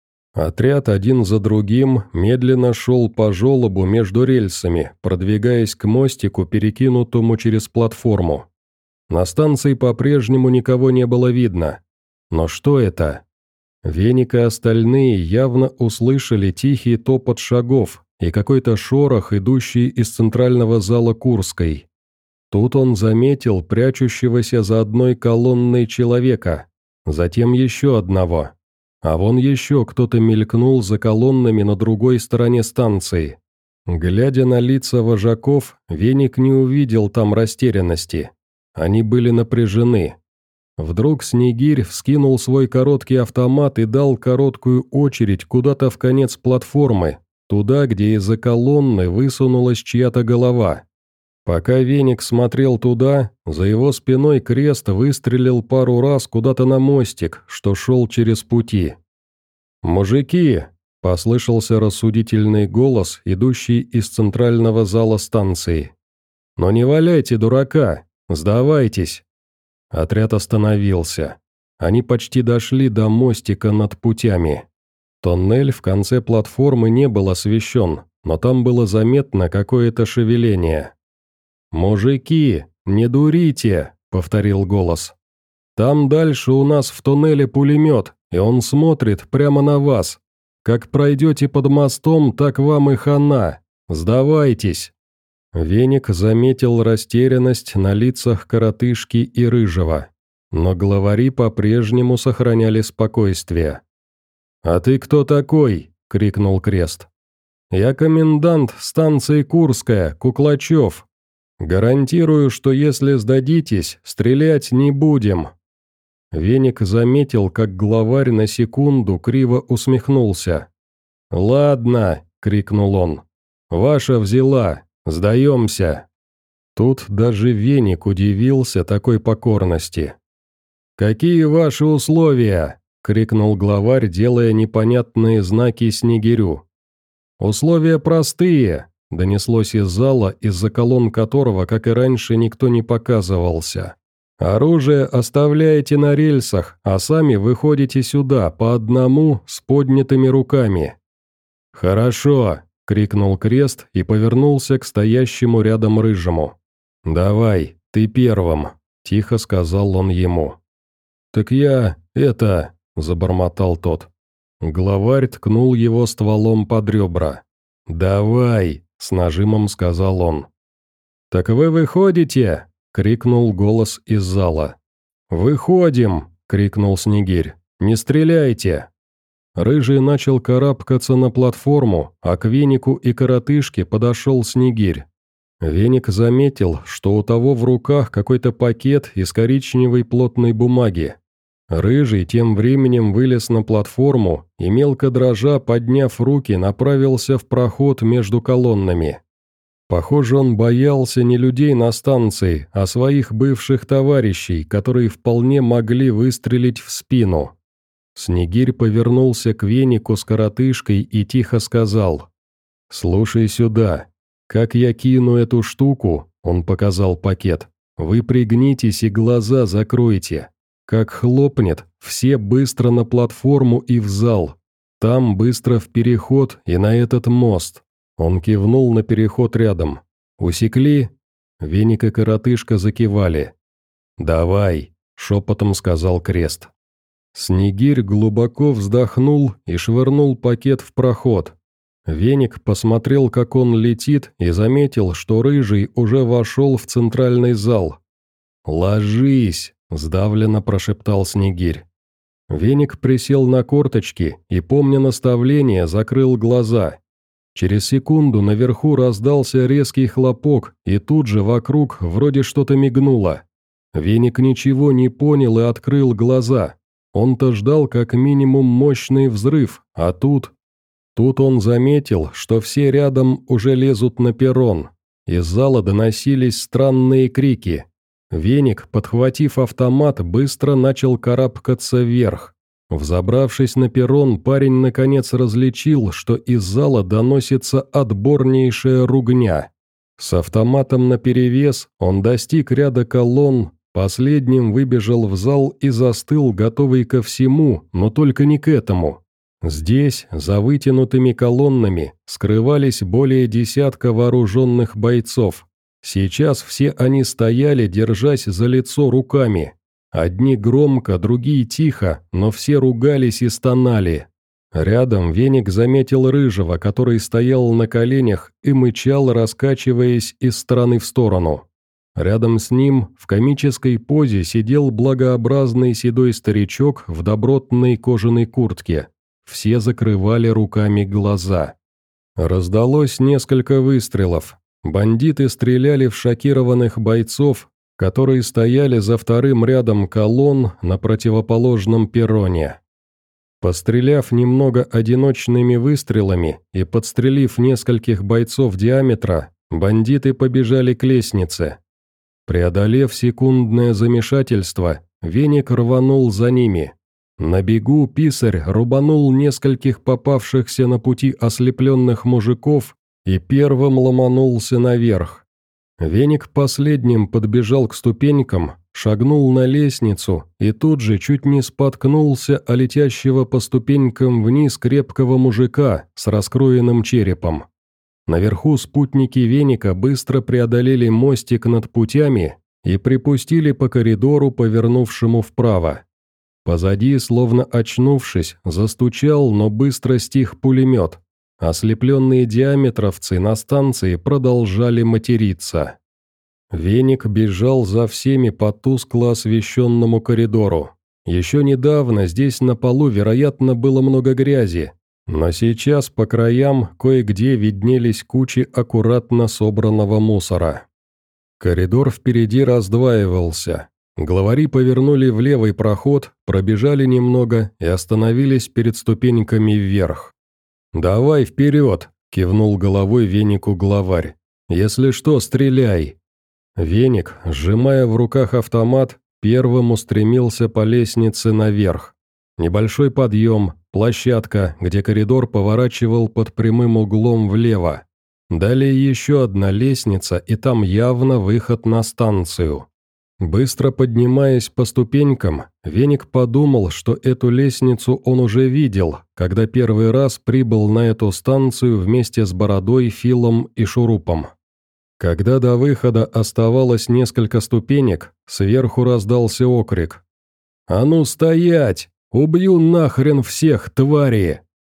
Отряд один за другим медленно шел по желобу между рельсами, продвигаясь к мостику, перекинутому через платформу. На станции по-прежнему никого не было видно. Но что это? Веник и остальные явно услышали тихий топот шагов и какой-то шорох, идущий из центрального зала Курской. Тут он заметил прячущегося за одной колонной человека, затем еще одного. А вон еще кто-то мелькнул за колоннами на другой стороне станции. Глядя на лица вожаков, Веник не увидел там растерянности. Они были напряжены. Вдруг Снегирь вскинул свой короткий автомат и дал короткую очередь куда-то в конец платформы, туда, где из-за колонны высунулась чья-то голова. Пока Веник смотрел туда, за его спиной Крест выстрелил пару раз куда-то на мостик, что шел через пути. «Мужики!» – послышался рассудительный голос, идущий из центрального зала станции. «Но не валяйте дурака! Сдавайтесь!» Отряд остановился. Они почти дошли до мостика над путями. Тоннель в конце платформы не был освещен, но там было заметно какое-то шевеление. «Мужики, не дурите!» — повторил голос. «Там дальше у нас в туннеле пулемет, и он смотрит прямо на вас. Как пройдете под мостом, так вам и хана. Сдавайтесь!» Веник заметил растерянность на лицах коротышки и рыжего, но главари по-прежнему сохраняли спокойствие. «А ты кто такой?» — крикнул Крест. «Я комендант станции Курская, Куклачев. Гарантирую, что если сдадитесь, стрелять не будем». Веник заметил, как главарь на секунду криво усмехнулся. «Ладно», — крикнул он, — «ваша взяла, сдаемся». Тут даже Веник удивился такой покорности. «Какие ваши условия?» — крикнул главарь, делая непонятные знаки Снегирю. «Условия простые», — донеслось из зала, из-за колонн которого, как и раньше, никто не показывался. «Оружие оставляете на рельсах, а сами выходите сюда, по одному, с поднятыми руками». «Хорошо», — крикнул Крест и повернулся к стоящему рядом рыжему. «Давай, ты первым», — тихо сказал он ему. «Так я, — забормотал тот. Главарь ткнул его стволом под ребра. «Давай», — с нажимом сказал он. «Так вы выходите?» — крикнул голос из зала. «Выходим!» — крикнул Снегирь. «Не стреляйте!» Рыжий начал карабкаться на платформу, а к Венику и коротышке подошел Снегирь. Веник заметил, что у того в руках какой-то пакет из коричневой плотной бумаги. Рыжий тем временем вылез на платформу и, мелко дрожа, подняв руки, направился в проход между колоннами. Похоже, он боялся не людей на станции, а своих бывших товарищей, которые вполне могли выстрелить в спину. Снегирь повернулся к Венику с коротышкой и тихо сказал: «Слушай сюда, как я кину эту штуку, — он показал пакет, — вы пригнитесь и глаза закройте. Как хлопнет, все быстро на платформу и в зал. Там быстро в переход и на этот мост». Он кивнул на переход рядом. «Усекли?» Веник и коротышка закивали. «Давай», — шепотом сказал Крест. Снегирь глубоко вздохнул и швырнул пакет в проход. Веник посмотрел, как он летит, и заметил, что Рыжий уже вошел в центральный зал. «Ложись!» — сдавленно прошептал Снегирь. Веник присел на корточки и, помня наставление, закрыл глаза. Через секунду наверху раздался резкий хлопок, и тут же вокруг вроде что-то мигнуло. Веник ничего не понял и открыл глаза. Он-то ждал как минимум мощный взрыв, а тут... Тут он заметил, что все рядом уже лезут на перрон. Из зала доносились странные крики. Веник, подхватив автомат, быстро начал карабкаться вверх. Взобравшись на перрон, парень наконец различил, что из зала доносится отборнейшая ругня. С автоматом наперевес он достиг ряда колонн, последним выбежал в зал и застыл, готовый ко всему, но только не к этому. Здесь, за вытянутыми колоннами, скрывались более десятка вооруженных бойцов. Сейчас все они стояли, держась за лицо руками. Одни громко, другие тихо, но все ругались и стонали. Рядом Веник заметил Рыжего, который стоял на коленях и мычал, раскачиваясь из стороны в сторону. Рядом с ним в комической позе сидел благообразный седой старичок в добротной кожаной куртке. Все закрывали руками глаза. Раздалось несколько выстрелов. Бандиты стреляли в шокированных бойцов, которые стояли за вторым рядом колонн на противоположном перроне. Постреляв немного одиночными выстрелами и подстрелив нескольких бойцов диаметра, бандиты побежали к лестнице. Преодолев секундное замешательство, Веник рванул за ними. На бегу писарь рубанул нескольких попавшихся на пути ослепленных мужиков и первым ломанулся наверх. Веник последним подбежал к ступенькам, шагнул на лестницу и тут же чуть не споткнулся о летящего по ступенькам вниз крепкого мужика с раскроенным черепом. Наверху спутники Веника быстро преодолели мостик над путями и припустили по коридору, повернувшему вправо. Позади, словно очнувшись, застучал, но быстро стих пулемет. Ослепленные диаметровцы на станции продолжали материться. Веник бежал за всеми по тускло освещенному коридору. Еще недавно здесь на полу, вероятно, было много грязи, но сейчас по краям кое-где виднелись кучи аккуратно собранного мусора. Коридор впереди раздваивался. Главари повернули в левый проход, пробежали немного и остановились перед ступеньками вверх. «Давай вперед!» – кивнул головой Венику главарь. «Если что, стреляй!» Веник, сжимая в руках автомат, первым устремился по лестнице наверх. Небольшой подъем, площадка, где коридор поворачивал под прямым углом влево. Далее еще одна лестница, и там явно выход на станцию. Быстро поднимаясь по ступенькам, Веник подумал, что эту лестницу он уже видел, когда первый раз прибыл на эту станцию вместе с Бородой, Филом и Шурупом. Когда до выхода оставалось несколько ступенек, сверху раздался окрик. «А ну стоять! Убью нахрен всех, твари!»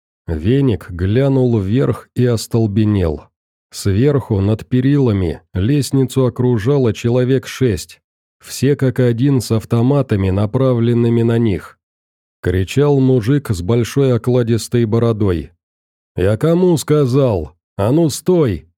Веник глянул вверх и остолбенел. Сверху, над перилами, лестницу окружало человек 6. Все как один с автоматами, направленными на них. Кричал мужик с большой окладистой бородой. «Я кому сказал? А ну стой!»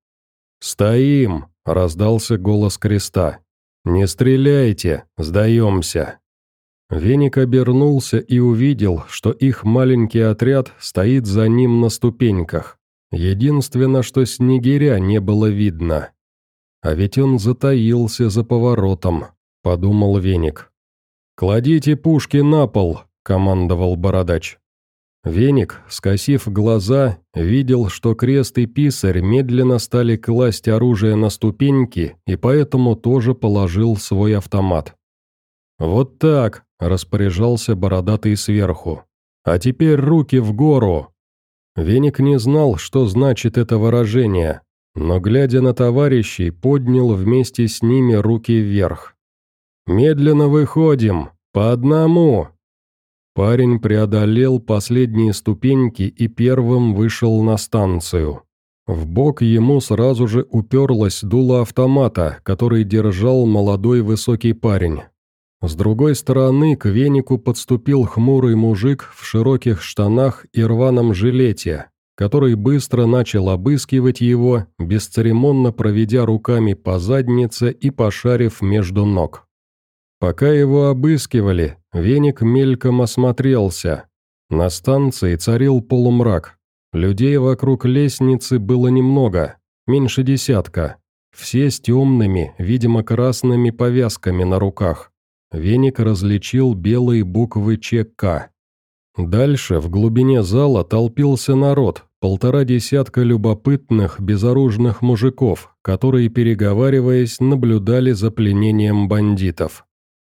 «Стоим!» – раздался голос Креста. «Не стреляйте, сдаемся!» Веник обернулся и увидел, что их маленький отряд стоит за ним на ступеньках. Единственное, что снегиря не было видно. А ведь он затаился за поворотом, подумал Веник. «Кладите пушки на пол», – командовал Бородач. Веник, скосив глаза, видел, что Крест и Писарь медленно стали класть оружие на ступеньки, и поэтому тоже положил свой автомат. «Вот так», – распоряжался Бородатый сверху. «А теперь руки в гору». Веник не знал, что значит это выражение, но, глядя на товарищей, поднял вместе с ними руки вверх. «Медленно выходим, по одному!» Парень преодолел последние ступеньки и первым вышел на станцию. В бок ему сразу же уперлось дуло автомата, который держал молодой высокий парень. С другой стороны к Венику подступил хмурый мужик в широких штанах и рваном жилете, который быстро начал обыскивать его, бесцеремонно проведя руками по заднице и пошарив между ног. Пока его обыскивали, Веник мельком осмотрелся. На станции царил полумрак. Людей вокруг лестницы было немного, меньше десятка. Все с темными, видимо красными повязками на руках. Веник различил белые буквы ЧК. Дальше, в глубине зала, толпился народ, 1,5 десятка любопытных, безоружных мужиков, которые, переговариваясь, наблюдали за пленением бандитов.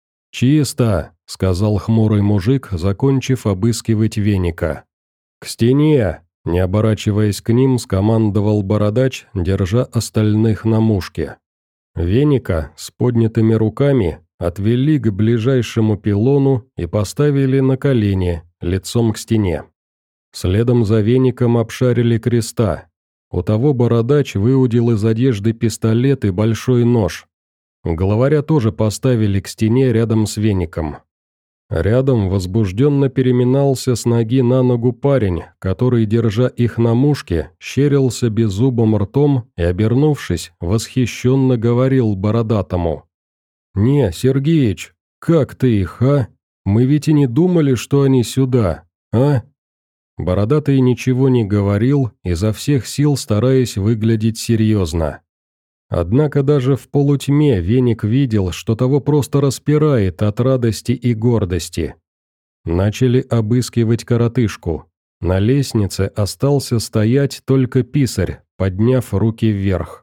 «Чисто», — сказал хмурый мужик, закончив обыскивать Веника. «К стене», — не оборачиваясь к ним, скомандовал Бородач, держа остальных на мушке. Веника с поднятыми руками отвели к ближайшему пилону и поставили на колени, лицом к стене. Следом за Веником обшарили Креста. У того Бородач выудил из одежды пистолет и большой нож. Главаря тоже поставили к стене рядом с Веником. Рядом возбужденно переминался с ноги на ногу парень, который, держа их на мушке, щерился беззубым ртом и, обернувшись, восхищенно говорил Бородатому. «Не, Сергеич, как ты их, а? Мы ведь и не думали, что они сюда, а?» Бородатый ничего не говорил, изо всех сил стараясь выглядеть серьезно. Однако даже в полутьме Веник видел, что того просто распирает от радости и гордости. Начали обыскивать коротышку. На лестнице остался стоять только писарь, подняв руки вверх.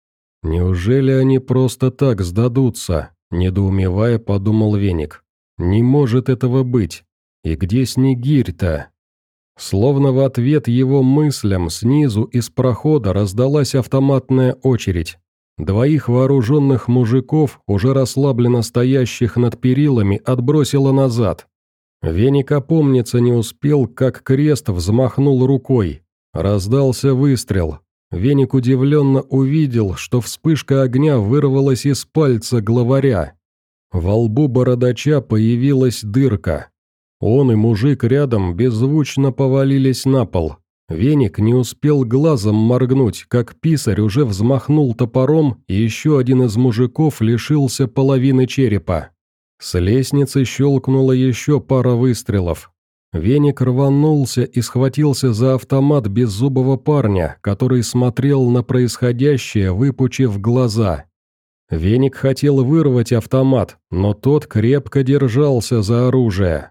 «Неужели они просто так сдадутся?» – недоумевая, подумал Веник. «Не может этого быть. И где Снегирь-то?» Словно в ответ его мыслям снизу из прохода раздалась автоматная очередь. Двоих вооруженных мужиков, уже расслабленно стоящих над перилами, отбросило назад. Веник опомниться не успел, как Крест взмахнул рукой. Раздался выстрел. Веник удивленно увидел, что вспышка огня вырвалась из пальца главаря. Во лбу бородача появилась дырка. Он и мужик рядом беззвучно повалились на пол. Веник не успел глазом моргнуть, как писарь уже взмахнул топором, и еще один из мужиков лишился половины черепа. С лестницы щелкнула еще пара выстрелов. Веник рванулся и схватился за автомат беззубого парня, который смотрел на происходящее, выпучив глаза. Веник хотел вырвать автомат, но тот крепко держался за оружие.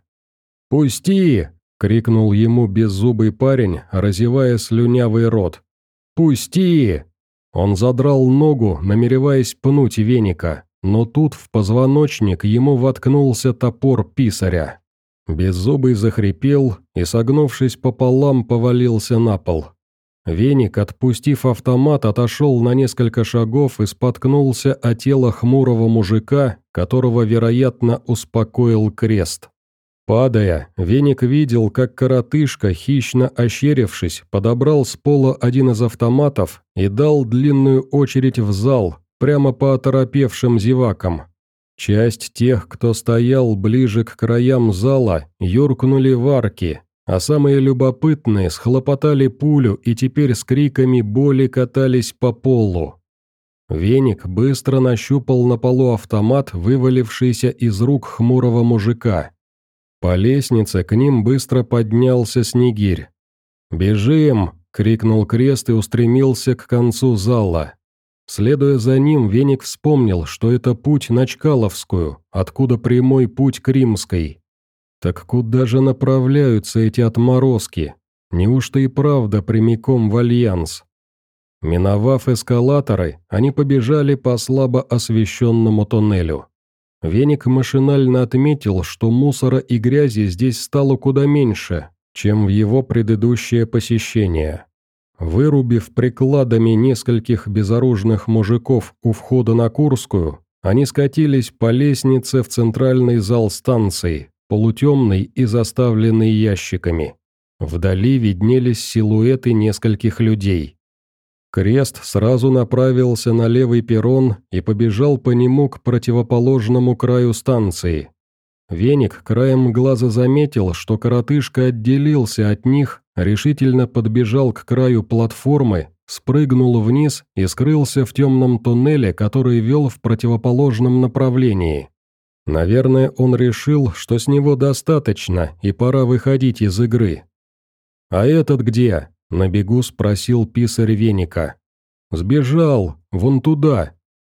«Пусти!» — крикнул ему беззубый парень, разевая слюнявый рот. «Пусти!» Он задрал ногу, намереваясь пнуть Веника, но тут в позвоночник ему воткнулся топор писаря. Беззубый захрипел и, согнувшись пополам, повалился на пол. Веник, отпустив автомат, отошел на несколько шагов и споткнулся о тело хмурого мужика, которого, вероятно, успокоил Крест. Падая, Веник видел, как коротышка, хищно ощерившись, подобрал с пола один из автоматов и дал длинную очередь в зал, прямо по оторопевшим зевакам. Часть тех, кто стоял ближе к краям зала, юркнули в арки, а самые любопытные схлопотали пулю и теперь с криками боли катались по полу. Веник быстро нащупал на полу автомат, вывалившийся из рук хмурого мужика. По лестнице к ним быстро поднялся Снегирь. «Бежим!» — крикнул Крест и устремился к концу зала. Следуя за ним, Веник вспомнил, что это путь на Чкаловскую, откуда прямой путь к Римской. Так куда же направляются эти отморозки? Неужто и правда прямиком в Альянс? Миновав эскалаторы, они побежали по слабо освещенному тоннелю. Веник машинально отметил, что мусора и грязи здесь стало куда меньше, чем в его предыдущее посещение. Вырубив прикладами нескольких безоружных мужиков у входа на Курскую, они скатились по лестнице в центральный зал станции, полутемный и заставленный ящиками. Вдали виднелись силуэты нескольких людей. Крест сразу направился на левый перрон и побежал по нему к противоположному краю станции. Веник краем глаза заметил, что коротышка отделился от них, решительно подбежал к краю платформы, спрыгнул вниз и скрылся в темном туннеле, который вел в противоположном направлении. Наверное, он решил, что с него достаточно и пора выходить из игры. «А этот где?» – на бегу спросил писарь Веника. «Сбежал, вон туда».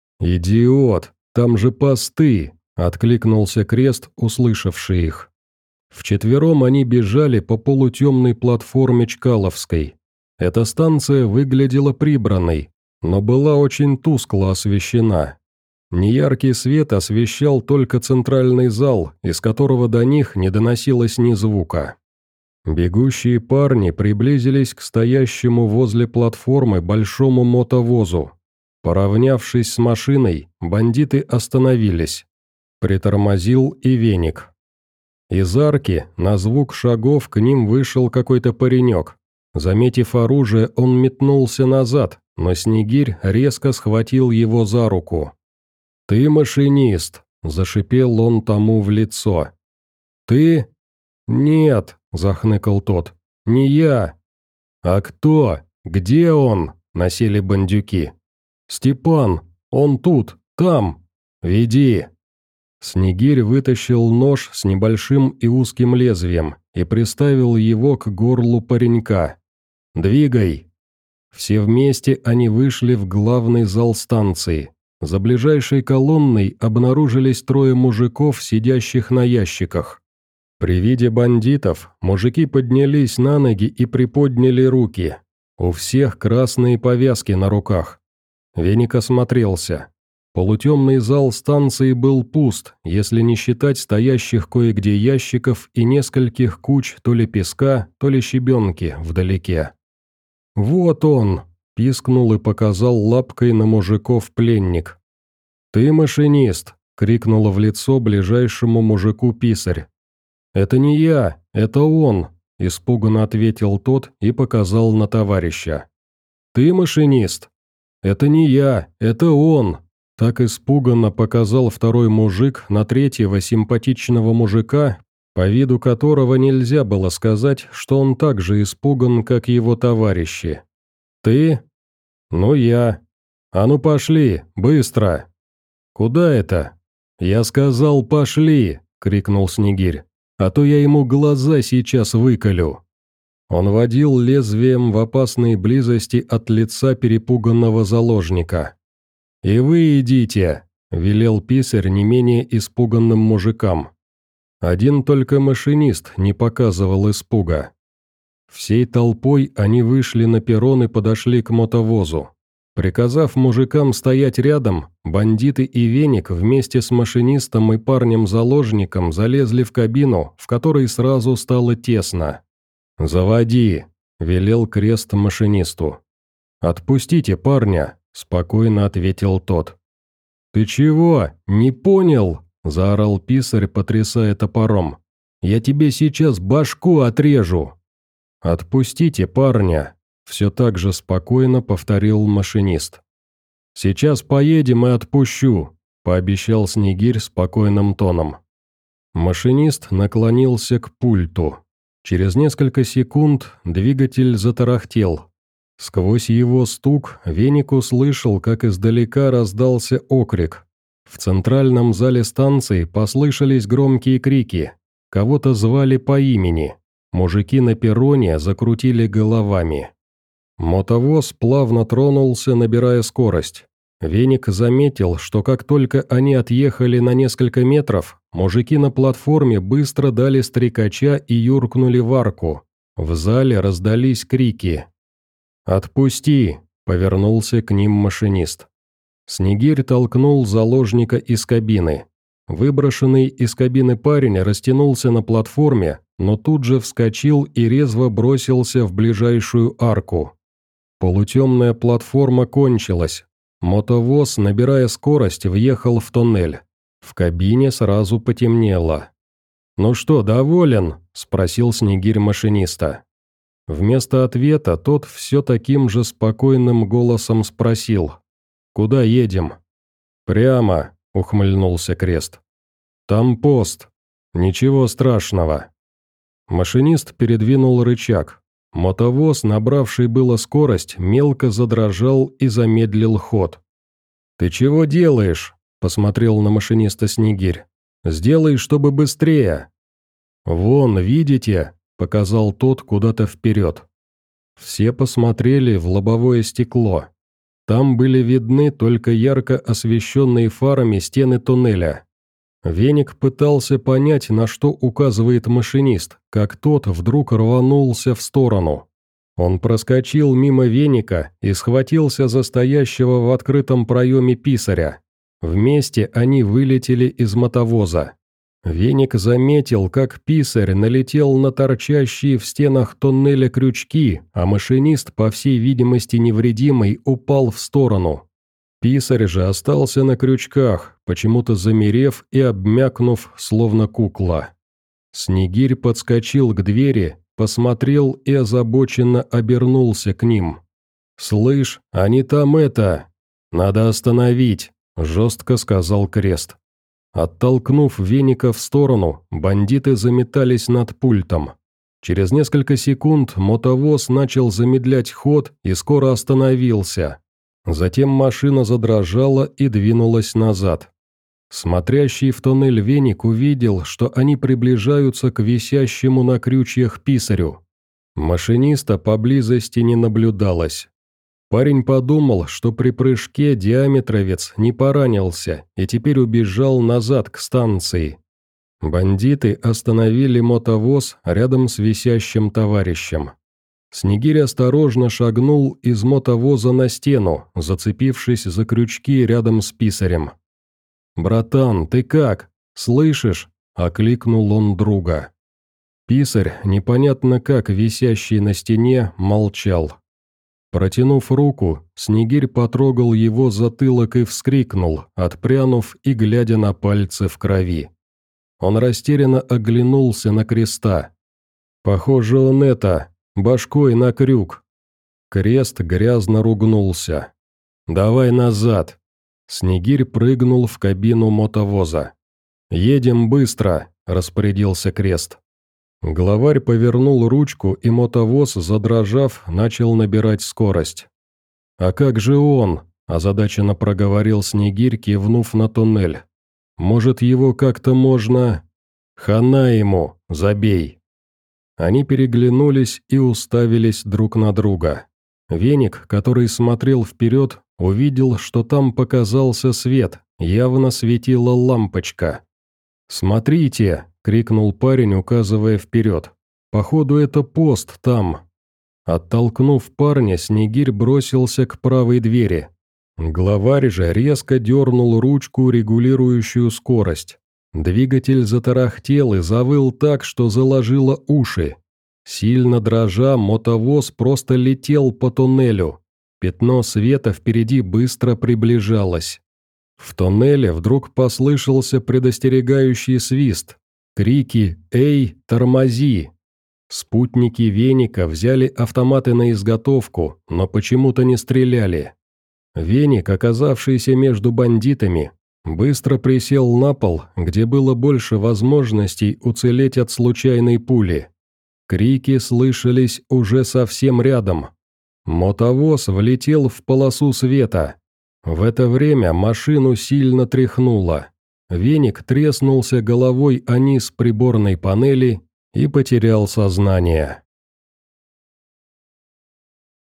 «Идиот, там же посты!» – откликнулся Крест, услышавший их. Вчетвером они бежали по полутемной платформе Чкаловской. Эта станция выглядела прибранной, но была очень тускло освещена. Неяркий свет освещал только центральный зал, из которого до них не доносилось ни звука. Бегущие парни приблизились к стоящему возле платформы большому мотовозу. Поравнявшись с машиной, бандиты остановились. Притормозил и Веник. Из арки на звук шагов к ним вышел какой-то паренек. Заметив оружие, он метнулся назад, но Снегирь резко схватил его за руку. «Ты машинист», – зашипел он тому в лицо. «Ты?» «Нет», – захныкал тот, – «не я». «А кто? Где он?» – насели бандюки. «Степан, он тут, там. Веди». Снегирь вытащил нож с небольшим и узким лезвием и приставил его к горлу паренька. «Двигай!» Все вместе они вышли в главный зал станции. За ближайшей колонной обнаружились трое мужиков, сидящих на ящиках. При виде бандитов мужики поднялись на ноги и приподняли руки. У всех красные повязки на руках. Веник осмотрелся. Полутемный зал станции был пуст, если не считать стоящих кое-где ящиков и нескольких куч то ли песка, то ли щебенки вдалеке. «Вот он!» – пискнул и показал лапкой на мужиков пленник. «Ты машинист!» – крикнула в лицо ближайшему мужику писарь. «Это не я, это он!» – испуганно ответил тот и показал на товарища. «Ты машинист?» «Это не я, это он!» Так испуганно показал второй мужик на третьего симпатичного мужика, по виду которого нельзя было сказать, что он так же испуган, как его товарищи. «Ты?» «Ну я. А ну пошли, быстро!» «Куда это?» «Я сказал, пошли!» — крикнул Снегирь. «А то я ему глаза сейчас выколю!» Он водил лезвием в опасной близости от лица перепуганного заложника. «И вы идите!» – велел писарь не менее испуганным мужикам. Один только машинист не показывал испуга. Всей толпой они вышли на перрон и подошли к мотовозу. Приказав мужикам стоять рядом, бандиты и Веник вместе с машинистом и парнем-заложником залезли в кабину, в которой сразу стало тесно. «Заводи!» – велел Крест машинисту. «Отпустите парня!» – спокойно ответил тот. «Ты чего? Не понял?» – заорал писарь, потрясая топором. «Я тебе сейчас башку отрежу!» «Отпустите парня!» – все так же спокойно повторил машинист. «Сейчас поедем и отпущу», – пообещал Снегирь спокойным тоном. Машинист наклонился к пульту. Через несколько секунд двигатель затарахтел. Сквозь его стук Веник услышал, как издалека раздался окрик. В центральном зале станции послышались громкие крики. Кого-то звали по имени. Мужики на перроне закрутили головами. Мотовоз плавно тронулся, набирая скорость. Веник заметил, что как только они отъехали на несколько метров, мужики на платформе быстро дали стрекача и юркнули в арку. В зале раздались крики. «Отпусти!» – повернулся к ним машинист. Снегирь толкнул заложника из кабины. Выброшенный из кабины парень растянулся на платформе, но тут же вскочил и резво бросился в ближайшую арку. Полутемная платформа кончилась. Мотовоз, набирая скорость, въехал в тоннель. В кабине сразу потемнело. «Ну что, доволен?» – спросил Снегирь машиниста. Вместо ответа тот все таким же спокойным голосом спросил. «Куда едем?» «Прямо», – ухмыльнулся Крест. «Там пост. Ничего страшного». Машинист передвинул рычаг. Мотовоз, набравший было скорость, мелко задрожал и замедлил ход. «Ты чего делаешь?» – посмотрел на машиниста Снегирь. «Сделай, чтобы быстрее». «Вон, видите?» – показал тот куда-то вперед. Все посмотрели в лобовое стекло. Там были видны только ярко освещенные фарами стены туннеля. Веник пытался понять, на что указывает машинист, как тот вдруг рванулся в сторону. Он проскочил мимо Веника и схватился за стоящего в открытом проеме писаря. Вместе они вылетели из мотовоза. Веник заметил, как писарь налетел на торчащие в стенах тоннеля крючки, а машинист, по всей видимости невредимый, упал в сторону. Писарь же остался на крючках, почему-то замерев и обмякнув, словно кукла. Снегирь подскочил к двери, посмотрел и озабоченно обернулся к ним. «Слышь, они там это... Надо остановить», – жестко сказал Крест. Оттолкнув Веника в сторону, бандиты заметались над пультом. Через несколько секунд мотовоз начал замедлять ход и скоро остановился. Затем машина задрожала и двинулась назад. Смотрящий в тоннель Веник увидел, что они приближаются к висящему на крючьях писарю. Машиниста поблизости не наблюдалось. Парень подумал, что при прыжке диаметровец не поранился и теперь убежал назад к станции. Бандиты остановили мотовоз рядом с висящим товарищем. Снегирь осторожно шагнул из мотовоза на стену, зацепившись за крючки рядом с писарем. «Братан, ты как? Слышишь?» – окликнул он друга. Писарь, непонятно как висящий на стене, молчал. Протянув руку, Снегирь потрогал его затылок и вскрикнул, отпрянув и глядя на пальцы в крови. Он растерянно оглянулся на Креста. «Похоже, он башкой на крюк». Крест грязно ругнулся. «Давай назад». Снегирь прыгнул в кабину мотовоза. «Едем быстро», – распорядился Крест. Главарь повернул ручку, и мотовоз, задрожав, начал набирать скорость. «А как же он?» – озадаченно проговорил Снегирь, кивнув на туннель. «Может, его как-то можно...» «Хана ему, забей!» Они переглянулись и уставились друг на друга. Веник, который смотрел вперед, увидел, что там показался свет, явно светила лампочка. «Смотрите!» – крикнул парень, указывая вперед. «Походу, это пост там». Оттолкнув парня, Снегирь бросился к правой двери. Главарь же резко дернул ручку, регулирующую скорость. Двигатель затарахтел и завыл так, что заложило уши. Сильно дрожа, мотовоз просто летел по туннелю. Пятно света впереди быстро приближалось. В туннеле вдруг послышался предостерегающий свист. Крики «Эй, тормози!». Спутники Веника взяли автоматы на изготовку, но почему-то не стреляли. Веник, оказавшийся между бандитами, быстро присел на пол, где было больше возможностей уцелеть от случайной пули. Крики слышались уже совсем рядом. Мотовоз влетел в полосу света. В это время машину сильно тряхнуло. Веник треснулся головой о низ приборной панели и потерял сознание.